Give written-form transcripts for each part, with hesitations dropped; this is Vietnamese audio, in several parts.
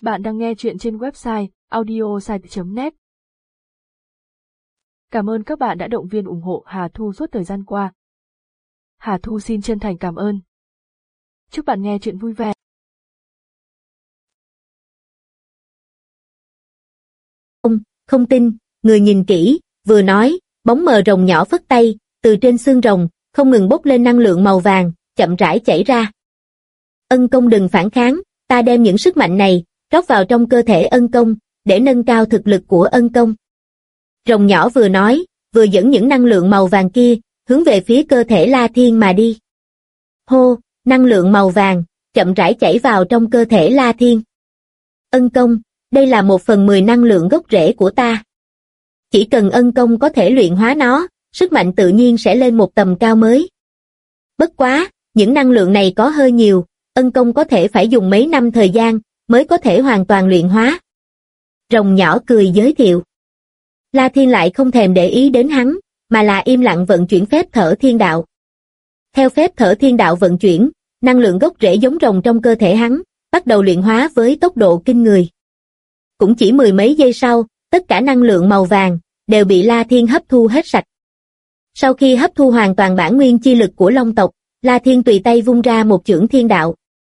Bạn đang nghe chuyện trên website audiosite.net. Cảm ơn các bạn đã động viên ủng hộ Hà Thu suốt thời gian qua. Hà Thu xin chân thành cảm ơn. Chúc bạn nghe chuyện vui vẻ. Không tin, người nhìn kỹ, vừa nói, bóng mờ rồng nhỏ phất tay, từ trên xương rồng, không ngừng bốc lên năng lượng màu vàng, chậm rãi chảy ra. Ân Công đừng phản kháng, ta đem những sức mạnh này, rót vào trong cơ thể Ân Công, để nâng cao thực lực của Ân Công. Rồng nhỏ vừa nói, vừa dẫn những năng lượng màu vàng kia, hướng về phía cơ thể La Thiên mà đi. Hô, năng lượng màu vàng, chậm rãi chảy vào trong cơ thể La Thiên. Ân Công, đây là 1/10 năng lượng gốc rễ của ta. Chỉ cần Ân Công có thể luyện hóa nó, sức mạnh tự nhiên sẽ lên một tầm cao mới. Bất quá, những năng lượng này có hơi nhiều, Ân Công có thể phải dùng mấy năm thời gian, mới có thể hoàn toàn luyện hóa. Rồng nhỏ cười giới thiệu. La Thiên lại không thèm để ý đến hắn, mà là im lặng vận chuyển phép thở thiên đạo. Theo phép thở thiên đạo vận chuyển, năng lượng gốc rễ giống rồng trong cơ thể hắn, bắt đầu luyện hóa với tốc độ kinh người. Cũng chỉ 10 mấy giây sau, tất cả năng lượng màu vàng, đều bị La Thiên hấp thu hết sạch. Sau khi hấp thu hoàn toàn bản nguyên chi lực của Long tộc, La Thiên tùy tay vung ra một chưởng thiên đạo.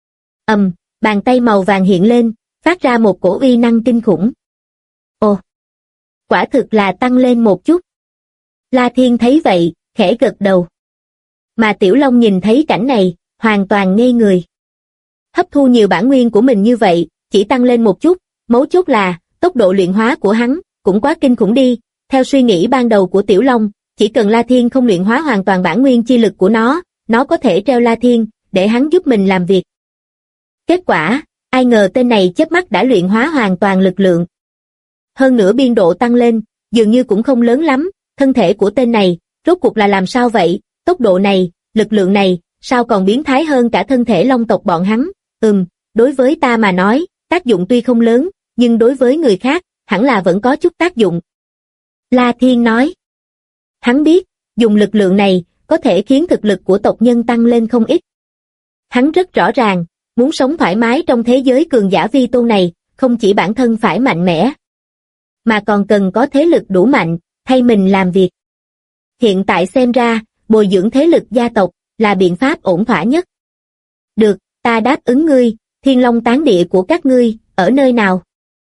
Bàn tay màu vàng hiện lên, phát ra một cổ uy năng kinh khủng. Ồ! Quả thực là tăng lên một chút. La Thiên thấy vậy, khẽ gật đầu. Mà Tiểu Long nhìn thấy cảnh này, hoàn toàn ngây người. Hấp thu nhiều bản nguyên của mình như vậy, chỉ tăng lên một chút, mấu chốt là, tốc độ luyện hóa của hắn, cũng quá kinh khủng đi. Theo suy nghĩ ban đầu của Tiểu Long, chỉ cần La Thiên không luyện hóa hoàn toàn bản nguyên chi lực của nó có thể treo La Thiên, để hắn giúp mình làm việc. Kết quả, ai ngờ tên này chớp mắt đã luyện hóa hoàn toàn lực lượng. Hơn nữa biên độ tăng lên, dường như cũng không lớn lắm, thân thể của tên này, rốt cuộc là làm sao vậy, tốc độ này, lực lượng này, sao còn biến thái hơn cả thân thể Long tộc bọn hắn. Đối với ta mà nói, tác dụng tuy không lớn, nhưng đối với người khác, hẳn là vẫn có chút tác dụng. La Thiên nói. Hắn biết, dùng lực lượng này, có thể khiến thực lực của tộc nhân tăng lên không ít. Hắn rất rõ ràng, muốn sống thoải mái trong thế giới cường giả vi tôn này, không chỉ bản thân phải mạnh mẽ, mà còn cần có thế lực đủ mạnh, thay mình làm việc. Hiện tại xem ra, bồi dưỡng thế lực gia tộc, là biện pháp ổn thỏa nhất. Được, ta đáp ứng ngươi, Thiên Long tán địa của các ngươi, ở nơi nào?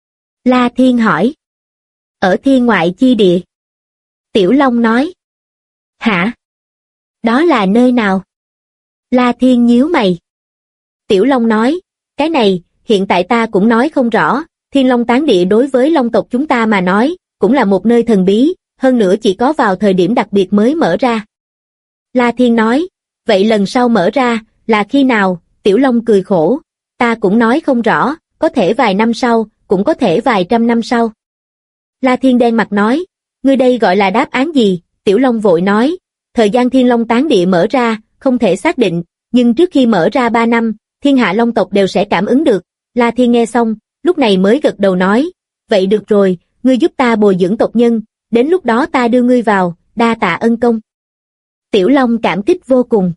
La Thiên hỏi. Ở thiên ngoại chi địa. Tiểu Long nói. Hả? Đó là nơi nào? La Thiên nhíu mày. Tiểu Long nói, cái này, hiện tại ta cũng nói không rõ, Thiên Long tán địa đối với Long tộc chúng ta mà nói, cũng là một nơi thần bí, hơn nữa chỉ có vào thời điểm đặc biệt mới mở ra. La Thiên nói, vậy lần sau mở ra, là khi nào? Tiểu Long cười khổ, ta cũng nói không rõ, có thể vài năm sau, cũng có thể vài trăm năm sau. La Thiên đen mặt nói, ngươi đây gọi là đáp án gì? Tiểu Long vội nói, thời gian Thiên Long tán địa mở ra, không thể xác định, nhưng trước khi mở ra 3 năm, thiên hạ Long tộc đều sẽ cảm ứng được. La Thiên nghe xong, lúc này mới gật đầu nói, vậy được rồi, ngươi giúp ta bồi dưỡng tộc nhân, đến lúc đó ta đưa ngươi vào, đa tạ ân công. Tiểu Long cảm kích vô cùng.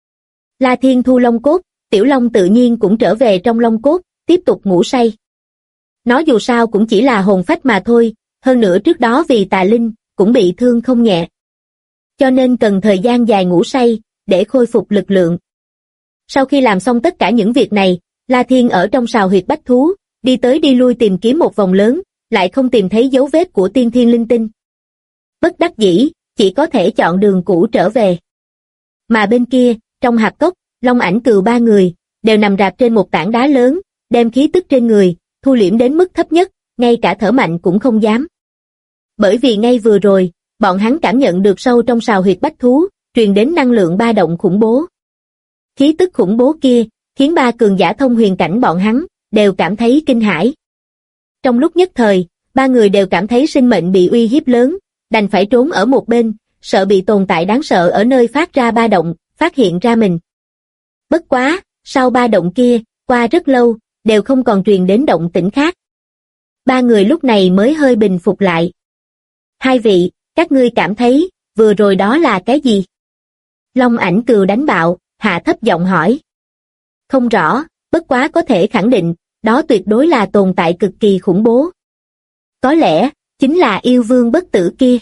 La Thiên thu long cốt, Tiểu Long tự nhiên cũng trở về trong long cốt, tiếp tục ngủ say. Nó dù sao cũng chỉ là hồn phách mà thôi, hơn nữa trước đó vì tà linh, cũng bị thương không nhẹ. Cho nên cần thời gian dài ngủ say, để khôi phục lực lượng. Sau khi làm xong tất cả những việc này, La Thiên ở trong sào huyệt bách thú, đi tới đi lui tìm kiếm một vòng lớn, lại không tìm thấy dấu vết của tiên thiên linh tinh. Bất đắc dĩ, chỉ có thể chọn đường cũ trở về. Mà bên kia, trong hạp cốc, Long Ảnh Cừu 3 người, đều nằm rạp trên một tảng đá lớn, đem khí tức trên người, thu liễm đến mức thấp nhất, ngay cả thở mạnh cũng không dám. Bởi vì ngay vừa rồi, bọn hắn cảm nhận được sâu trong sào huyệt bách thú, truyền đến năng lượng ba động khủng bố. Khí tức khủng bố kia, khiến 3 cường giả thông huyền cảnh bọn hắn, đều cảm thấy kinh hãi. Trong lúc nhất thời, 3 người đều cảm thấy sinh mệnh bị uy hiếp lớn, đành phải trốn ở một bên, sợ bị tồn tại đáng sợ ở nơi phát ra ba động, phát hiện ra mình. Bất quá, sau ba động kia, qua rất lâu, đều không còn truyền đến động tĩnh khác. 3 người lúc này mới hơi bình phục lại. Hai vị, các ngươi cảm thấy, vừa rồi đó là cái gì? Long Ảnh Cừu đánh bạo, hạ thấp giọng hỏi. Không rõ, bất quá có thể khẳng định, đó tuyệt đối là tồn tại cực kỳ khủng bố. Có lẽ, chính là yêu vương bất tử kia.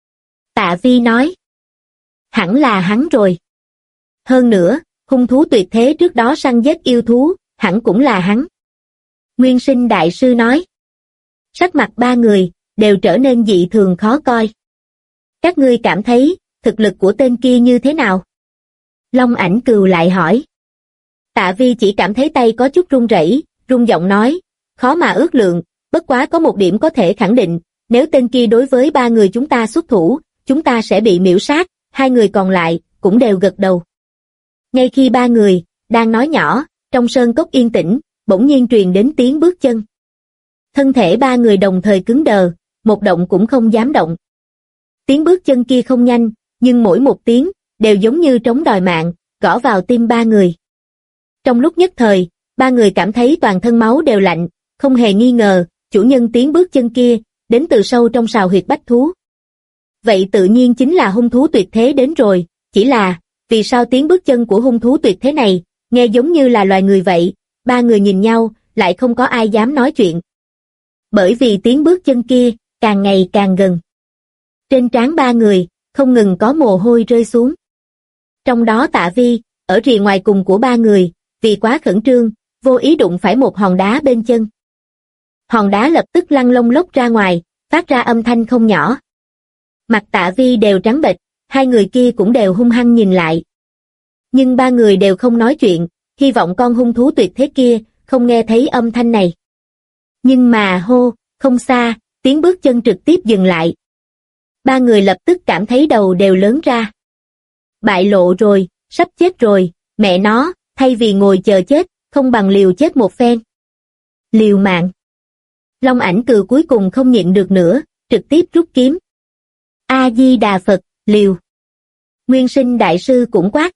Tạ Vi nói. Hẳn là hắn rồi. Hơn nữa, hung thú tuyệt thế trước đó săn giết yêu thú, hẳn cũng là hắn. Nguyên Sinh đại sư nói. Sắc mặt ba người, đều trở nên dị thường khó coi. Các ngươi cảm thấy, thực lực của tên kia như thế nào? Long Ảnh Cừu lại hỏi. Tạ Vi chỉ cảm thấy tay có chút run rẩy, run giọng nói, khó mà ước lượng, bất quá có một điểm có thể khẳng định, nếu tên kia đối với ba người chúng ta xuất thủ, chúng ta sẽ bị miễu sát, hai người còn lại, cũng đều gật đầu. Ngay khi ba người, đang nói nhỏ, trong sơn cốc yên tĩnh, bỗng nhiên truyền đến tiếng bước chân. Thân thể ba người đồng thời cứng đờ, một động cũng không dám động. Tiếng bước chân kia không nhanh, nhưng mỗi một tiếng, đều giống như trống đòi mạng, gõ vào tim ba người. Trong lúc nhất thời, ba người cảm thấy toàn thân máu đều lạnh, không hề nghi ngờ, chủ nhân tiếng bước chân kia, đến từ sâu trong sào huyệt bách thú. Vậy tự nhiên chính là hung thú tuyệt thế đến rồi, chỉ là, vì sao tiếng bước chân của hung thú tuyệt thế này, nghe giống như là loài người vậy, ba người nhìn nhau, lại không có ai dám nói chuyện. Bởi vì tiếng bước chân kia, càng ngày càng gần. Trên trán ba người, không ngừng có mồ hôi rơi xuống. Trong đó Tạ Vi, ở rìa ngoài cùng của ba người, vì quá khẩn trương, vô ý đụng phải một hòn đá bên chân. Hòn đá lập tức lăn lông lốc ra ngoài, phát ra âm thanh không nhỏ. Mặt Tạ Vi đều trắng bệch, hai người kia cũng đều hung hăng nhìn lại. Nhưng ba người đều không nói chuyện, hy vọng con hung thú tuyệt thế kia, không nghe thấy âm thanh này. Nhưng mà hô, không xa, tiếng bước chân trực tiếp dừng lại. Ba người lập tức cảm thấy đầu đều lớn ra. Bại lộ rồi, sắp chết rồi, mẹ nó, thay vì ngồi chờ chết, không bằng liều chết một phen. Liều mạng. Long Ảnh Cừu cuối cùng không nhịn được nữa, trực tiếp rút kiếm. A Di Đà Phật, liều. Nguyên Sinh đại sư cũng quát.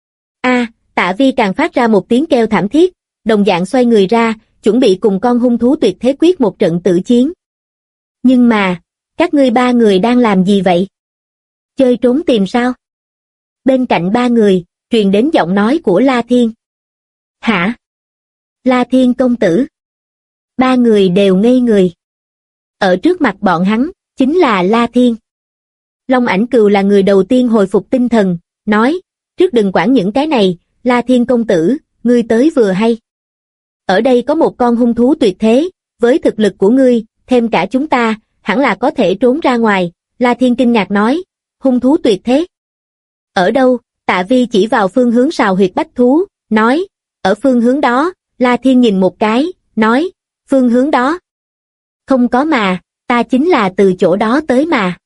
Tạ Vi càng phát ra một tiếng kêu thảm thiết, đồng dạng xoay người ra, chuẩn bị cùng con hung thú tuyệt thế quyết một trận tử chiến. Nhưng mà, các ngươi ba người đang làm gì vậy? Chơi trốn tìm sao? Bên cạnh ba người, truyền đến giọng nói của La Thiên. Hả? La Thiên công tử. Ba người đều ngây người. Ở trước mặt bọn hắn, chính là La Thiên. Long Ảnh Cừu là người đầu tiên hồi phục tinh thần, nói, trước đừng quản những cái này, La Thiên công tử, ngươi tới vừa hay. Ở đây có một con hung thú tuyệt thế, với thực lực của ngươi, thêm cả chúng ta, hẳn là có thể trốn ra ngoài, La Thiên kinh ngạc nói, hung thú tuyệt thế. Ở đâu? Tạ Vi chỉ vào phương hướng sào huyệt bách thú, nói, ở phương hướng đó, La Thiên nhìn một cái, nói, phương hướng đó. Không có mà, ta chính là từ chỗ đó tới mà.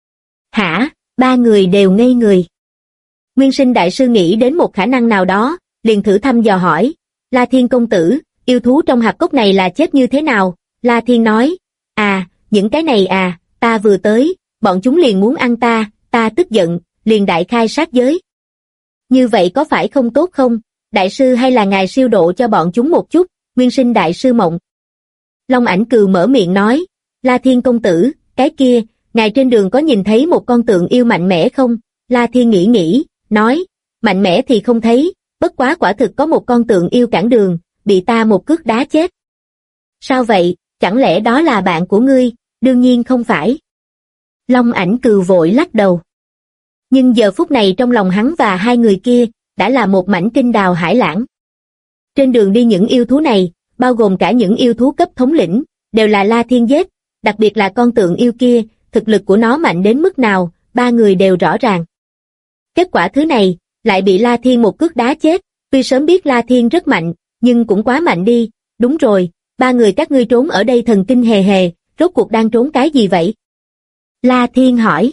Hả? Ba người đều ngây người. Nguyên Sinh đại sư nghĩ đến một khả năng nào đó, liền thử thăm dò hỏi, La Thiên công tử, yêu thú trong hạp cốc này là chết như thế nào? La Thiên nói, những cái này ta vừa tới, bọn chúng liền muốn ăn ta tức giận, liền đại khai sát giới. Như vậy có phải không tốt không? Đại sư hay là ngài siêu độ cho bọn chúng một chút? Nguyên Sinh đại sư mộng. Long Ảnh Cừu mở miệng nói, La Thiên công tử, cái kia, ngài trên đường có nhìn thấy một con tượng yêu mạnh mẽ không? La Thiên nghĩ, nói, mạnh mẽ thì không thấy, bất quá quả thực có một con tượng yêu cản đường, bị ta một cước đá chết. Sao vậy, chẳng lẽ đó là bạn của ngươi? Đương nhiên không phải. Long Ảnh Cừu vội lắc đầu. Nhưng giờ phút này trong lòng hắn và hai người kia, đã là một mảnh kinh đào hải lãng. Trên đường đi những yêu thú này, bao gồm cả những yêu thú cấp thống lĩnh, đều là La Thiên giết, đặc biệt là con tượng yêu kia, thực lực của nó mạnh đến mức nào, ba người đều rõ ràng. Kết quả thứ này, lại bị La Thiên một cước đá chết, tuy sớm biết La Thiên rất mạnh, nhưng cũng quá mạnh đi, đúng rồi, ba người các ngươi trốn ở đây thần kinh hề hề, rốt cuộc đang trốn cái gì vậy? La Thiên hỏi.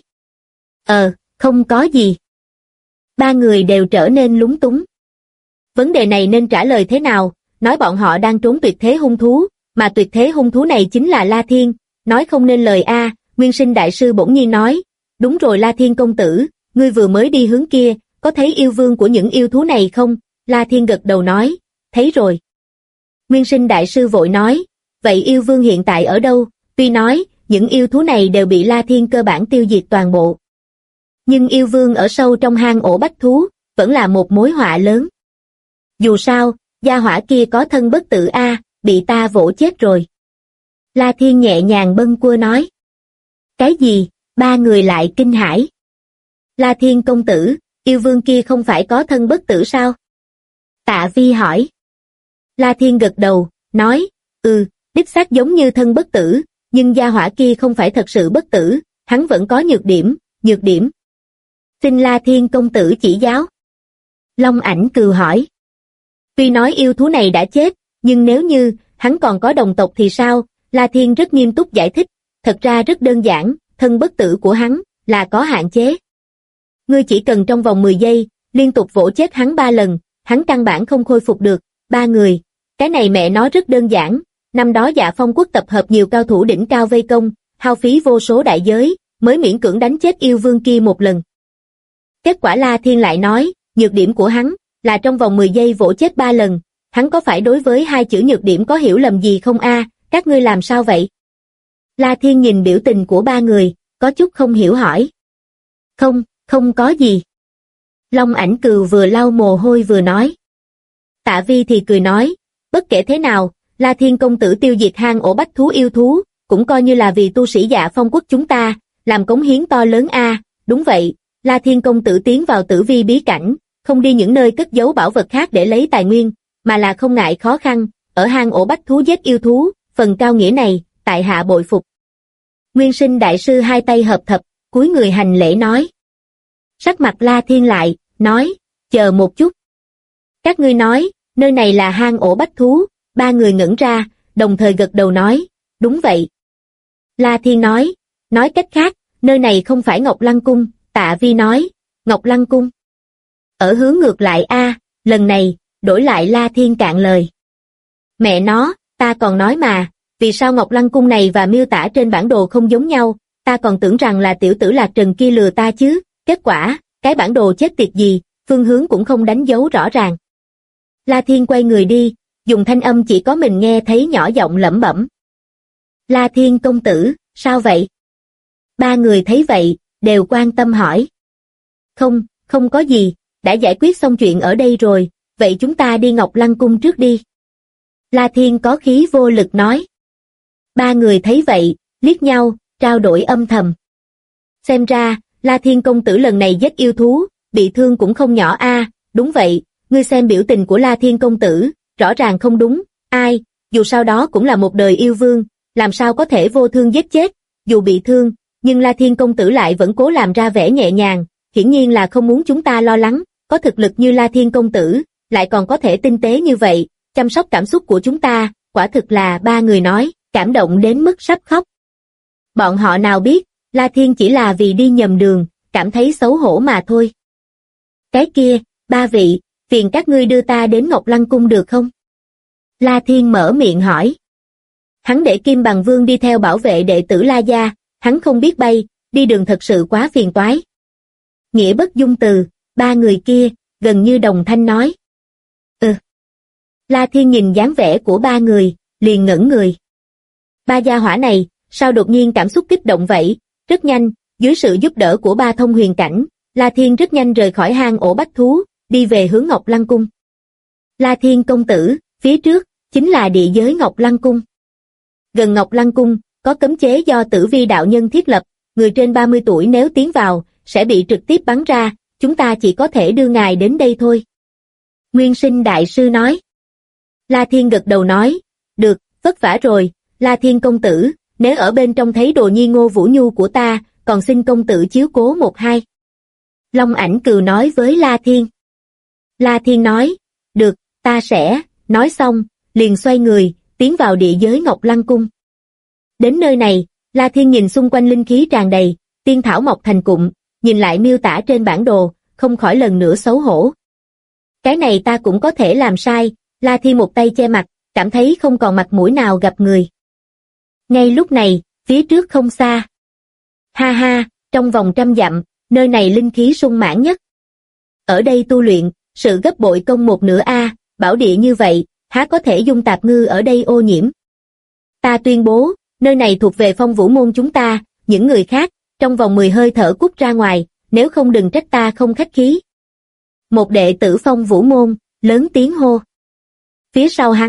Không có gì. Ba người đều trở nên lúng túng. Vấn đề này nên trả lời thế nào, nói bọn họ đang trốn tuyệt thế hung thú, mà tuyệt thế hung thú này chính là La Thiên, nói không nên lời Nguyên Sinh đại sư bỗng nhiên nói, đúng rồi La Thiên công tử, ngươi vừa mới đi hướng kia, có thấy yêu vương của những yêu thú này không? La Thiên gật đầu nói, thấy rồi. Nguyên Sinh đại sư vội nói, vậy yêu vương hiện tại ở đâu? Tuy nói, những yêu thú này đều bị La Thiên cơ bản tiêu diệt toàn bộ. Nhưng yêu vương ở sâu trong hang ổ bách thú, vẫn là một mối họa lớn. Dù sao, gia hỏa kia có thân bất tử bị ta vỗ chết rồi. La Thiên nhẹ nhàng bâng quơ nói. Cái gì? Ba người lại kinh hãi. La Thiên công tử, yêu vương kia không phải có thân bất tử sao? Tạ Vi hỏi. La Thiên gật đầu, nói, đích xác giống như thân bất tử, nhưng gia hỏa kia không phải thật sự bất tử, hắn vẫn có nhược điểm. Xin La Thiên công tử chỉ giáo. Long Ảnh Cừu hỏi. Tuy nói yêu thú này đã chết, nhưng nếu như hắn còn có đồng tộc thì sao? La Thiên rất nghiêm túc giải thích, thật ra rất đơn giản, thân bất tử của hắn là có hạn chế. Ngươi chỉ cần trong vòng 10 giây, liên tục vỗ chết hắn 3 lần, hắn căn bản không khôi phục được. 3 người, cái này mẹ nó rất đơn giản. Năm đó Dạ Phong quốc tập hợp nhiều cao thủ đỉnh cao vây công, hao phí vô số đại giới, mới miễn cưỡng đánh chết yêu vương kia một lần. Kết quả La Thiên lại nói, nhược điểm của hắn là trong vòng 10 giây vỗ chết 3 lần, hắn có phải đối với 2 chữ nhược điểm có hiểu lầm gì không a? Các ngươi làm sao vậy? La Thiên nhìn biểu tình của 3 người, có chút không hiểu hỏi. Không có gì. Long Ảnh Cừu vừa lau mồ hôi vừa nói. Tạ Vi thì cười nói, bất kể thế nào, La Thiên công tử tiêu diệt hang ổ bách thú yêu thú, cũng coi như là vì tu sĩ Dạ Phong quốc chúng ta, làm cống hiến to lớn a. Đúng vậy, La Thiên công tử tiến vào tử vi bí cảnh, không đi những nơi cất giấu bảo vật khác để lấy tài nguyên, mà là không ngại khó khăn, ở hang ổ bách thú giết yêu thú, phần cao nghĩa này, tại hạ bội phục. Nguyên Sinh đại sư hai tay hợp thập, cúi người hành lễ nói. Sắc mặt La Thiên lại, nói, chờ một chút. Các ngươi nói, nơi này là hang ổ bách thú, 3 người ngẩn ra, đồng thời gật đầu nói, đúng vậy. La Thiên nói cách khác, nơi này không phải Ngọc Lăng Cung. Tạ Vi nói, Ngọc Lăng Cung. Ở hướng ngược lại a, lần này, đổi lại La Thiên cạn lời. Mẹ nó, ta còn nói mà, vì sao Ngọc Lăng Cung này và miêu tả trên bản đồ không giống nhau, ta còn tưởng rằng là tiểu tử Lạc Trần kia lừa ta chứ, kết quả, cái bản đồ chết tiệt gì, phương hướng cũng không đánh dấu rõ ràng. La Thiên quay người đi, dùng thanh âm chỉ có mình nghe thấy nhỏ giọng lẩm bẩm. La Thiên công tử, sao vậy? 3 người thấy vậy, đều quan tâm hỏi. Không có gì, đã giải quyết xong chuyện ở đây rồi, vậy chúng ta đi Ngọc Lăng Cung trước đi. La Thiên có khí vô lực nói. 3 người thấy vậy, liếc nhau, trao đổi âm thầm. Xem ra, La Thiên công tử lần này giết yêu thú, bị thương cũng không nhỏ a. Đúng vậy, ngươi xem biểu tình của La Thiên công tử, rõ ràng không đúng, ai, dù sao đó cũng là một đời yêu vương, làm sao có thể vô thương giết chết, dù bị thương, nhưng La Thiên công tử lại vẫn cố làm ra vẻ nhẹ nhàng, hiển nhiên là không muốn chúng ta lo lắng, có thực lực như La Thiên công tử, lại còn có thể tinh tế như vậy, chăm sóc cảm xúc của chúng ta, quả thực là 3 người nói, cảm động đến mức sắp khóc. Bọn họ nào biết, La Thiên chỉ là vì đi nhầm đường, cảm thấy xấu hổ mà thôi. Cái kia, 3 vị, phiền các ngươi đưa ta đến Ngọc Lăng Cung được không? La Thiên mở miệng hỏi. Hắn để Kim Bằng Vương đi theo bảo vệ đệ tử La Gia, hắn không biết bay, đi đường thật sự quá phiền toái. Nghĩa bất dung từ, 3 người kia, gần như đồng thanh nói. La Thiên nhìn dáng vẻ của 3 người, liền ngẩn người. 3 gia hỏa này, sao đột nhiên cảm xúc kích động vậy? Rất nhanh, dưới sự giúp đỡ của 3 thông huyền cảnh, La Thiên rất nhanh rời khỏi hang ổ bách thú, đi về hướng Ngọc Lăng Cung. La Thiên công tử, phía trước, chính là địa giới Ngọc Lăng Cung. Gần Ngọc Lăng Cung, có cấm chế do Tử Vi đạo nhân thiết lập, người trên 30 tuổi nếu tiến vào, sẽ bị trực tiếp bắn ra, chúng ta chỉ có thể đưa ngài đến đây thôi. Nguyên Sinh đại sư nói. La Thiên gật đầu nói, được, vất vả rồi, La Thiên công tử, nếu ở bên trong thấy đồ nhi Ngô Vũ Nhu của ta, còn xin công tử chiếu cố 1-2. Long Ảnh Cừu nói với La Thiên. La Thiên nói, được, ta sẽ, nói xong, liền xoay người, tiến vào địa giới Ngọc Lăng Cung. Đến nơi này, La Thiên nhìn xung quanh linh khí tràn đầy, tiên thảo mọc thành cụm, nhìn lại miêu tả trên bản đồ, không khỏi lần nữa xấu hổ. Cái này ta cũng có thể làm sai, La Thiên một tay che mặt, cảm thấy không còn mặt mũi nào gặp người. Ngay lúc này, phía trước không xa. Ha ha, trong vòng 100 dặm, nơi này linh khí sung mãn nhất. Ở đây tu luyện, sự gấp bội công 1/2 a, bảo địa như vậy, há có thể dung tạp ngư ở đây ô nhiễm. Ta tuyên bố, nơi này thuộc về Phong Vũ môn chúng ta, những người khác, trong vòng 10 hơi thở cút ra ngoài, nếu không đừng trách ta không khách khí. Một đệ tử Phong Vũ môn, lớn tiếng hô. Phía sau hắn,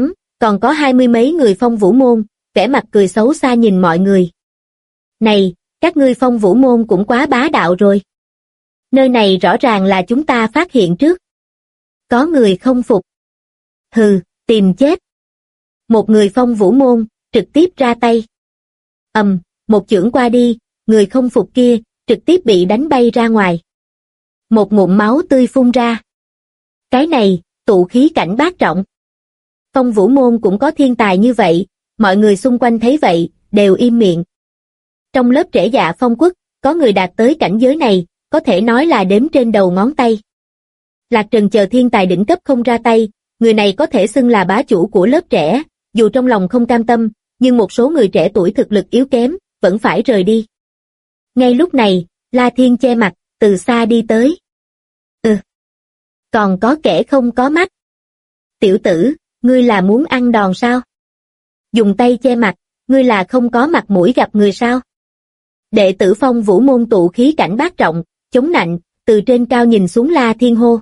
còn có 20 mấy người Phong Vũ Môn, vẻ mặt cười xấu xa nhìn mọi người. Này, các ngươi Phong Vũ Môn cũng quá bá đạo rồi. Nơi này rõ ràng là chúng ta phát hiện trước. Có người không phục. Hừ, tìm chết. Một người Phong Vũ Môn, trực tiếp ra tay. Một chưởng qua đi, người không phục kia, trực tiếp bị đánh bay ra ngoài. Một ngụm máu tươi phun ra. Cái này, tụ khí cảnh bát trọng. Phong Vũ Môn cũng có thiên tài như vậy, mọi người xung quanh thấy vậy, đều im miệng. Trong lớp Trễ Dạ Phong Quốc, có người đạt tới cảnh giới này, có thể nói là đếm trên đầu ngón tay. Lạc Trần chờ thiên tài đỉnh cấp không ra tay, người này có thể xưng là bá chủ của lớp trẻ, dù trong lòng không cam tâm, nhưng một số người trẻ tuổi thực lực yếu kém, vẫn phải rời đi. Ngay lúc này, La Thiên che mặt, từ xa đi tới. Còn có kẻ không có mắt. Tiểu tử, ngươi là muốn ăn đòn sao? Dùng tay che mặt, ngươi là không có mặt mũi gặp người sao? Đệ tử Phong Vũ Môn tụ khí cảnh bát trọng, chống nạnh, từ trên cao nhìn xuống La Thiên hô.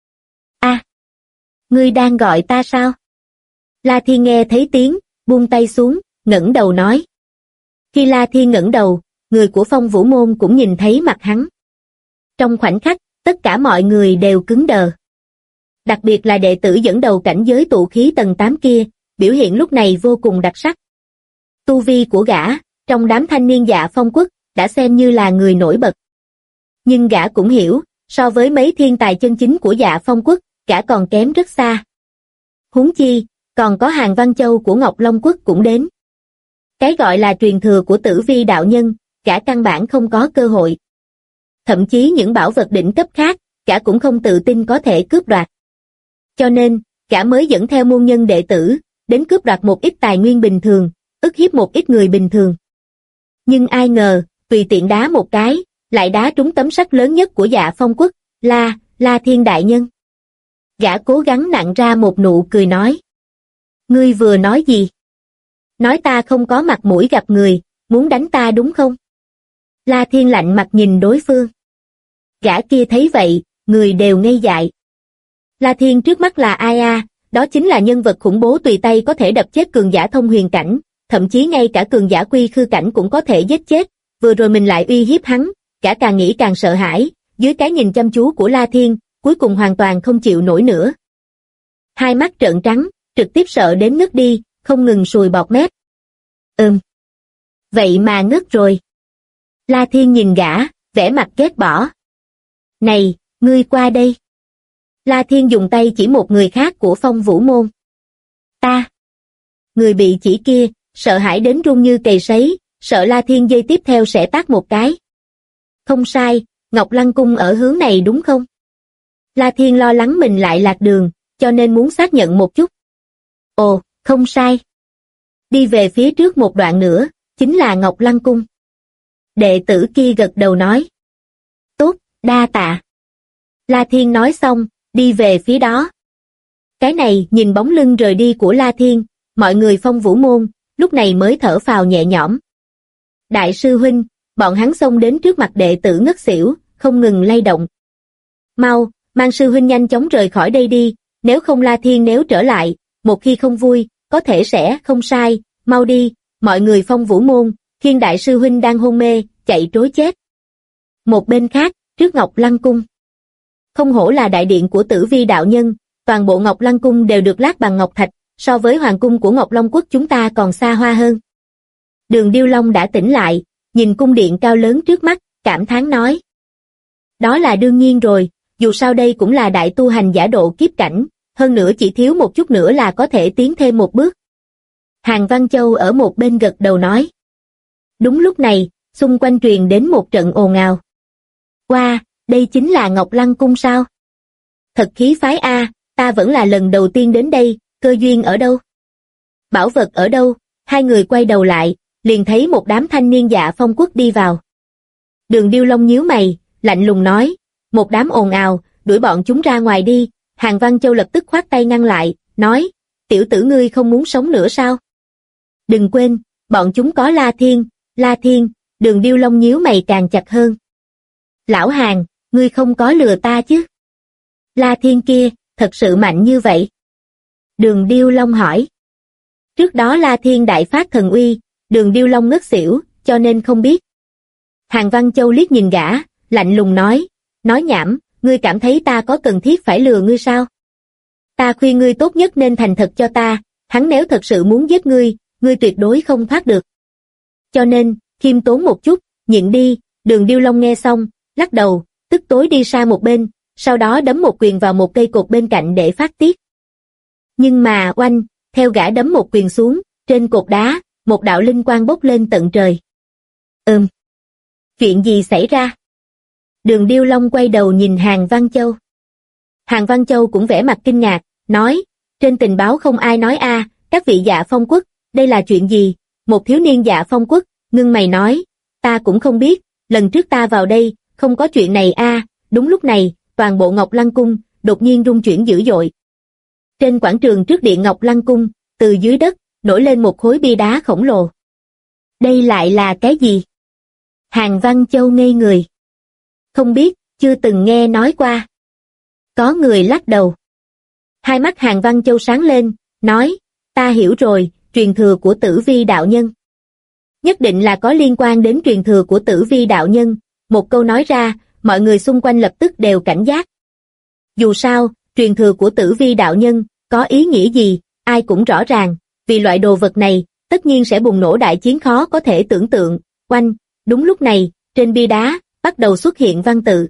Ngươi đang gọi ta sao? La Thiên nghe thấy tiếng, buông tay xuống, ngẩng đầu nói. Khi La Thiên ngẩng đầu, người của Phong Vũ Môn cũng nhìn thấy mặt hắn. Trong khoảnh khắc, tất cả mọi người đều cứng đờ. Đặc biệt là đệ tử dẫn đầu cảnh giới tụ khí tầng 8 kia, biểu hiện lúc này vô cùng đặc sắc. Tu vi của gã, trong đám thanh niên Dạ Phong Quốc, đã xem như là người nổi bật. Nhưng gã cũng hiểu, so với mấy thiên tài chân chính của Dạ Phong Quốc, gã còn kém rất xa. Huống chi, còn có Hàn Văn Châu của Ngọc Long Quốc cũng đến. Cái gọi là truyền thừa của Tử Vi đạo nhân, gã căn bản không có cơ hội. Thậm chí những bảo vật đỉnh cấp khác, gã cũng không tự tin có thể cướp đoạt. Cho nên, gã mới dẫn theo môn nhân đệ tử, đến cướp đoạt một ít tài nguyên bình thường, ức hiếp một ít người bình thường. Nhưng ai ngờ, tùy tiện đá một cái, lại đá trúng tấm sắt lớn nhất của Dạ Phong Quốc, La Thiên đại nhân. Gã cố gắng nặn ra một nụ cười nói. Ngươi vừa nói gì? Nói ta không có mặt mũi gặp người, muốn đánh ta đúng không? La Thiên lạnh mặt nhìn đối phương. Gã kia thấy vậy, người đều ngây dại. La Thiên trước mắt là ai à? Đó chính là nhân vật khủng bố tùy tay có thể đập chết cường giả thông huyền cảnh, thậm chí ngay cả cường giả quy khư cảnh cũng có thể giết chết. Vừa rồi mình lại uy hiếp hắn, gã càng nghĩ càng sợ hãi, dưới cái nhìn chăm chú của La Thiên, cuối cùng hoàn toàn không chịu nổi nữa. Hai mắt trợn trắng, trực tiếp sợ đến ngất đi, không ngừng sùi bọt mép. Vậy mà ngất rồi. La Thiên nhìn gã, vẻ mặt ghét bỏ. Này, ngươi qua đây. La Thiên dùng tay chỉ một người khác của Phong Vũ Môn. Ta. Người bị chỉ kia, sợ hãi đến run như cầy sấy, sợ La Thiên giây tiếp theo sẽ tát một cái. Không sai, Ngọc Lăng Cung ở hướng này đúng không? La Thiên lo lắng mình lại lạc đường, cho nên muốn xác nhận một chút. Ồ, không sai. Đi về phía trước một đoạn nữa, chính là Ngọc Lăng Cung. Đệ tử kia gật đầu nói. Tốt, đa tạ. La Thiên nói xong, đi về phía đó. Cái này nhìn bóng lưng rời đi của La Thiên, mọi người Phong Vũ Môn, lúc này mới thở phào nhẹ nhõm. Đại sư huynh, bọn hắn xông đến trước mặt đệ tử ngất xỉu, không ngừng lay động. Mau, mang sư huynh nhanh chóng rời khỏi đây đi, nếu không La Thiên nếu trở lại, một khi không vui, có thể sẽ không sai, mau đi, mọi người Phong Vũ Môn, Thiên đại sư huynh đang hôn mê, chạy trối chết. Một bên khác, trước Ngọc Lăng Cung. Không hổ là đại điện của Tử Vi đạo nhân, toàn bộ Ngọc Lăng Cung đều được lát bằng ngọc thạch, so với hoàng cung của Ngọc Long Quốc chúng ta còn xa hoa hơn. Đường Điêu Long đã tỉnh lại, nhìn cung điện cao lớn trước mắt, cảm thán nói. Đó là đương nhiên rồi, dù sao đây cũng là đại tu hành giả độ kiếp cảnh, hơn nữa chỉ thiếu một chút nữa là có thể tiến thêm một bước. Hàn Văn Châu ở một bên gật đầu nói. Đúng lúc này, xung quanh truyền đến một trận ồn ào. Wow, đây chính là Ngọc Lăng Cung sao? Thật khí phái a, ta vẫn là lần đầu tiên đến đây, cơ duyên ở đâu? Bảo vật ở đâu? Hai người quay đầu lại, liền thấy một đám thanh niên Dạ Phong Quốc đi vào. Đường Điêu Long nhíu mày, lạnh lùng nói, một đám ồn ào, đuổi bọn chúng ra ngoài đi. Hàn Văn Châu lập tức khoát tay ngăn lại, nói, tiểu tử ngươi không muốn sống nữa sao? Đừng quên, bọn chúng có La Thiên, Đường Điêu Long nhíu mày càng chặt hơn. Lão Hàn, ngươi không có lừa ta chứ? La Thiên kia, thật sự mạnh như vậy? Đường Điêu Long hỏi. Trước đó La Thiên đại phát thần uy, Đường Điêu Long ngất xỉu, cho nên không biết. Hàn Văn Châu liếc nhìn gã, lạnh lùng nói nhảm, ngươi cảm thấy ta có cần thiết phải lừa ngươi sao? Ta khuyên ngươi tốt nhất nên thành thật cho ta, hắn nếu thật sự muốn giết ngươi, ngươi tuyệt đối không thoát được. Cho nên, khiêm tốn một chút, nhịn đi. Đường Điêu Long nghe xong, lắc đầu, tức tối đi sang một bên, sau đó đấm một quyền vào một cây cột bên cạnh để phát tiết. Nhưng mà oanh, theo gã đấm một quyền xuống, trên cột đá, một đạo linh quang bốc lên tận trời. Chuyện gì xảy ra? Đường Điêu Long quay đầu nhìn Hàn Văn Châu. Hàn Văn Châu cũng vẻ mặt kinh ngạc, nói, trên tình báo không ai nói các vị Dạ Phong quốc, đây là chuyện gì? Một thiếu niên Dạ Phong quốc, ngưng mày nói, ta cũng không biết, lần trước ta vào đây, không có chuyện này Đúng lúc này, toàn bộ Ngọc Lăng Cung, đột nhiên rung chuyển dữ dội. Trên quảng trường trước điện Ngọc Lăng Cung, từ dưới đất, nổi lên một khối bia đá khổng lồ. Đây lại là cái gì? Hàn Văn Châu ngây người. Không biết, chưa từng nghe nói qua. Có người lắc đầu. Hai mắt Hàn Văn Châu sáng lên, nói, ta hiểu rồi, truyền thừa của Tử Vi đạo nhân. Nhất định là có liên quan đến truyền thừa của Tử Vi đạo nhân. Một câu nói ra, mọi người xung quanh lập tức đều cảnh giác. Dù sao, truyền thừa của Tử Vi đạo nhân có ý nghĩa gì, ai cũng rõ ràng, vì loại đồ vật này, tất nhiên sẽ bùng nổ đại chiến khó có thể tưởng tượng. Oanh, đúng lúc này, trên bia đá, bắt đầu xuất hiện văn tự.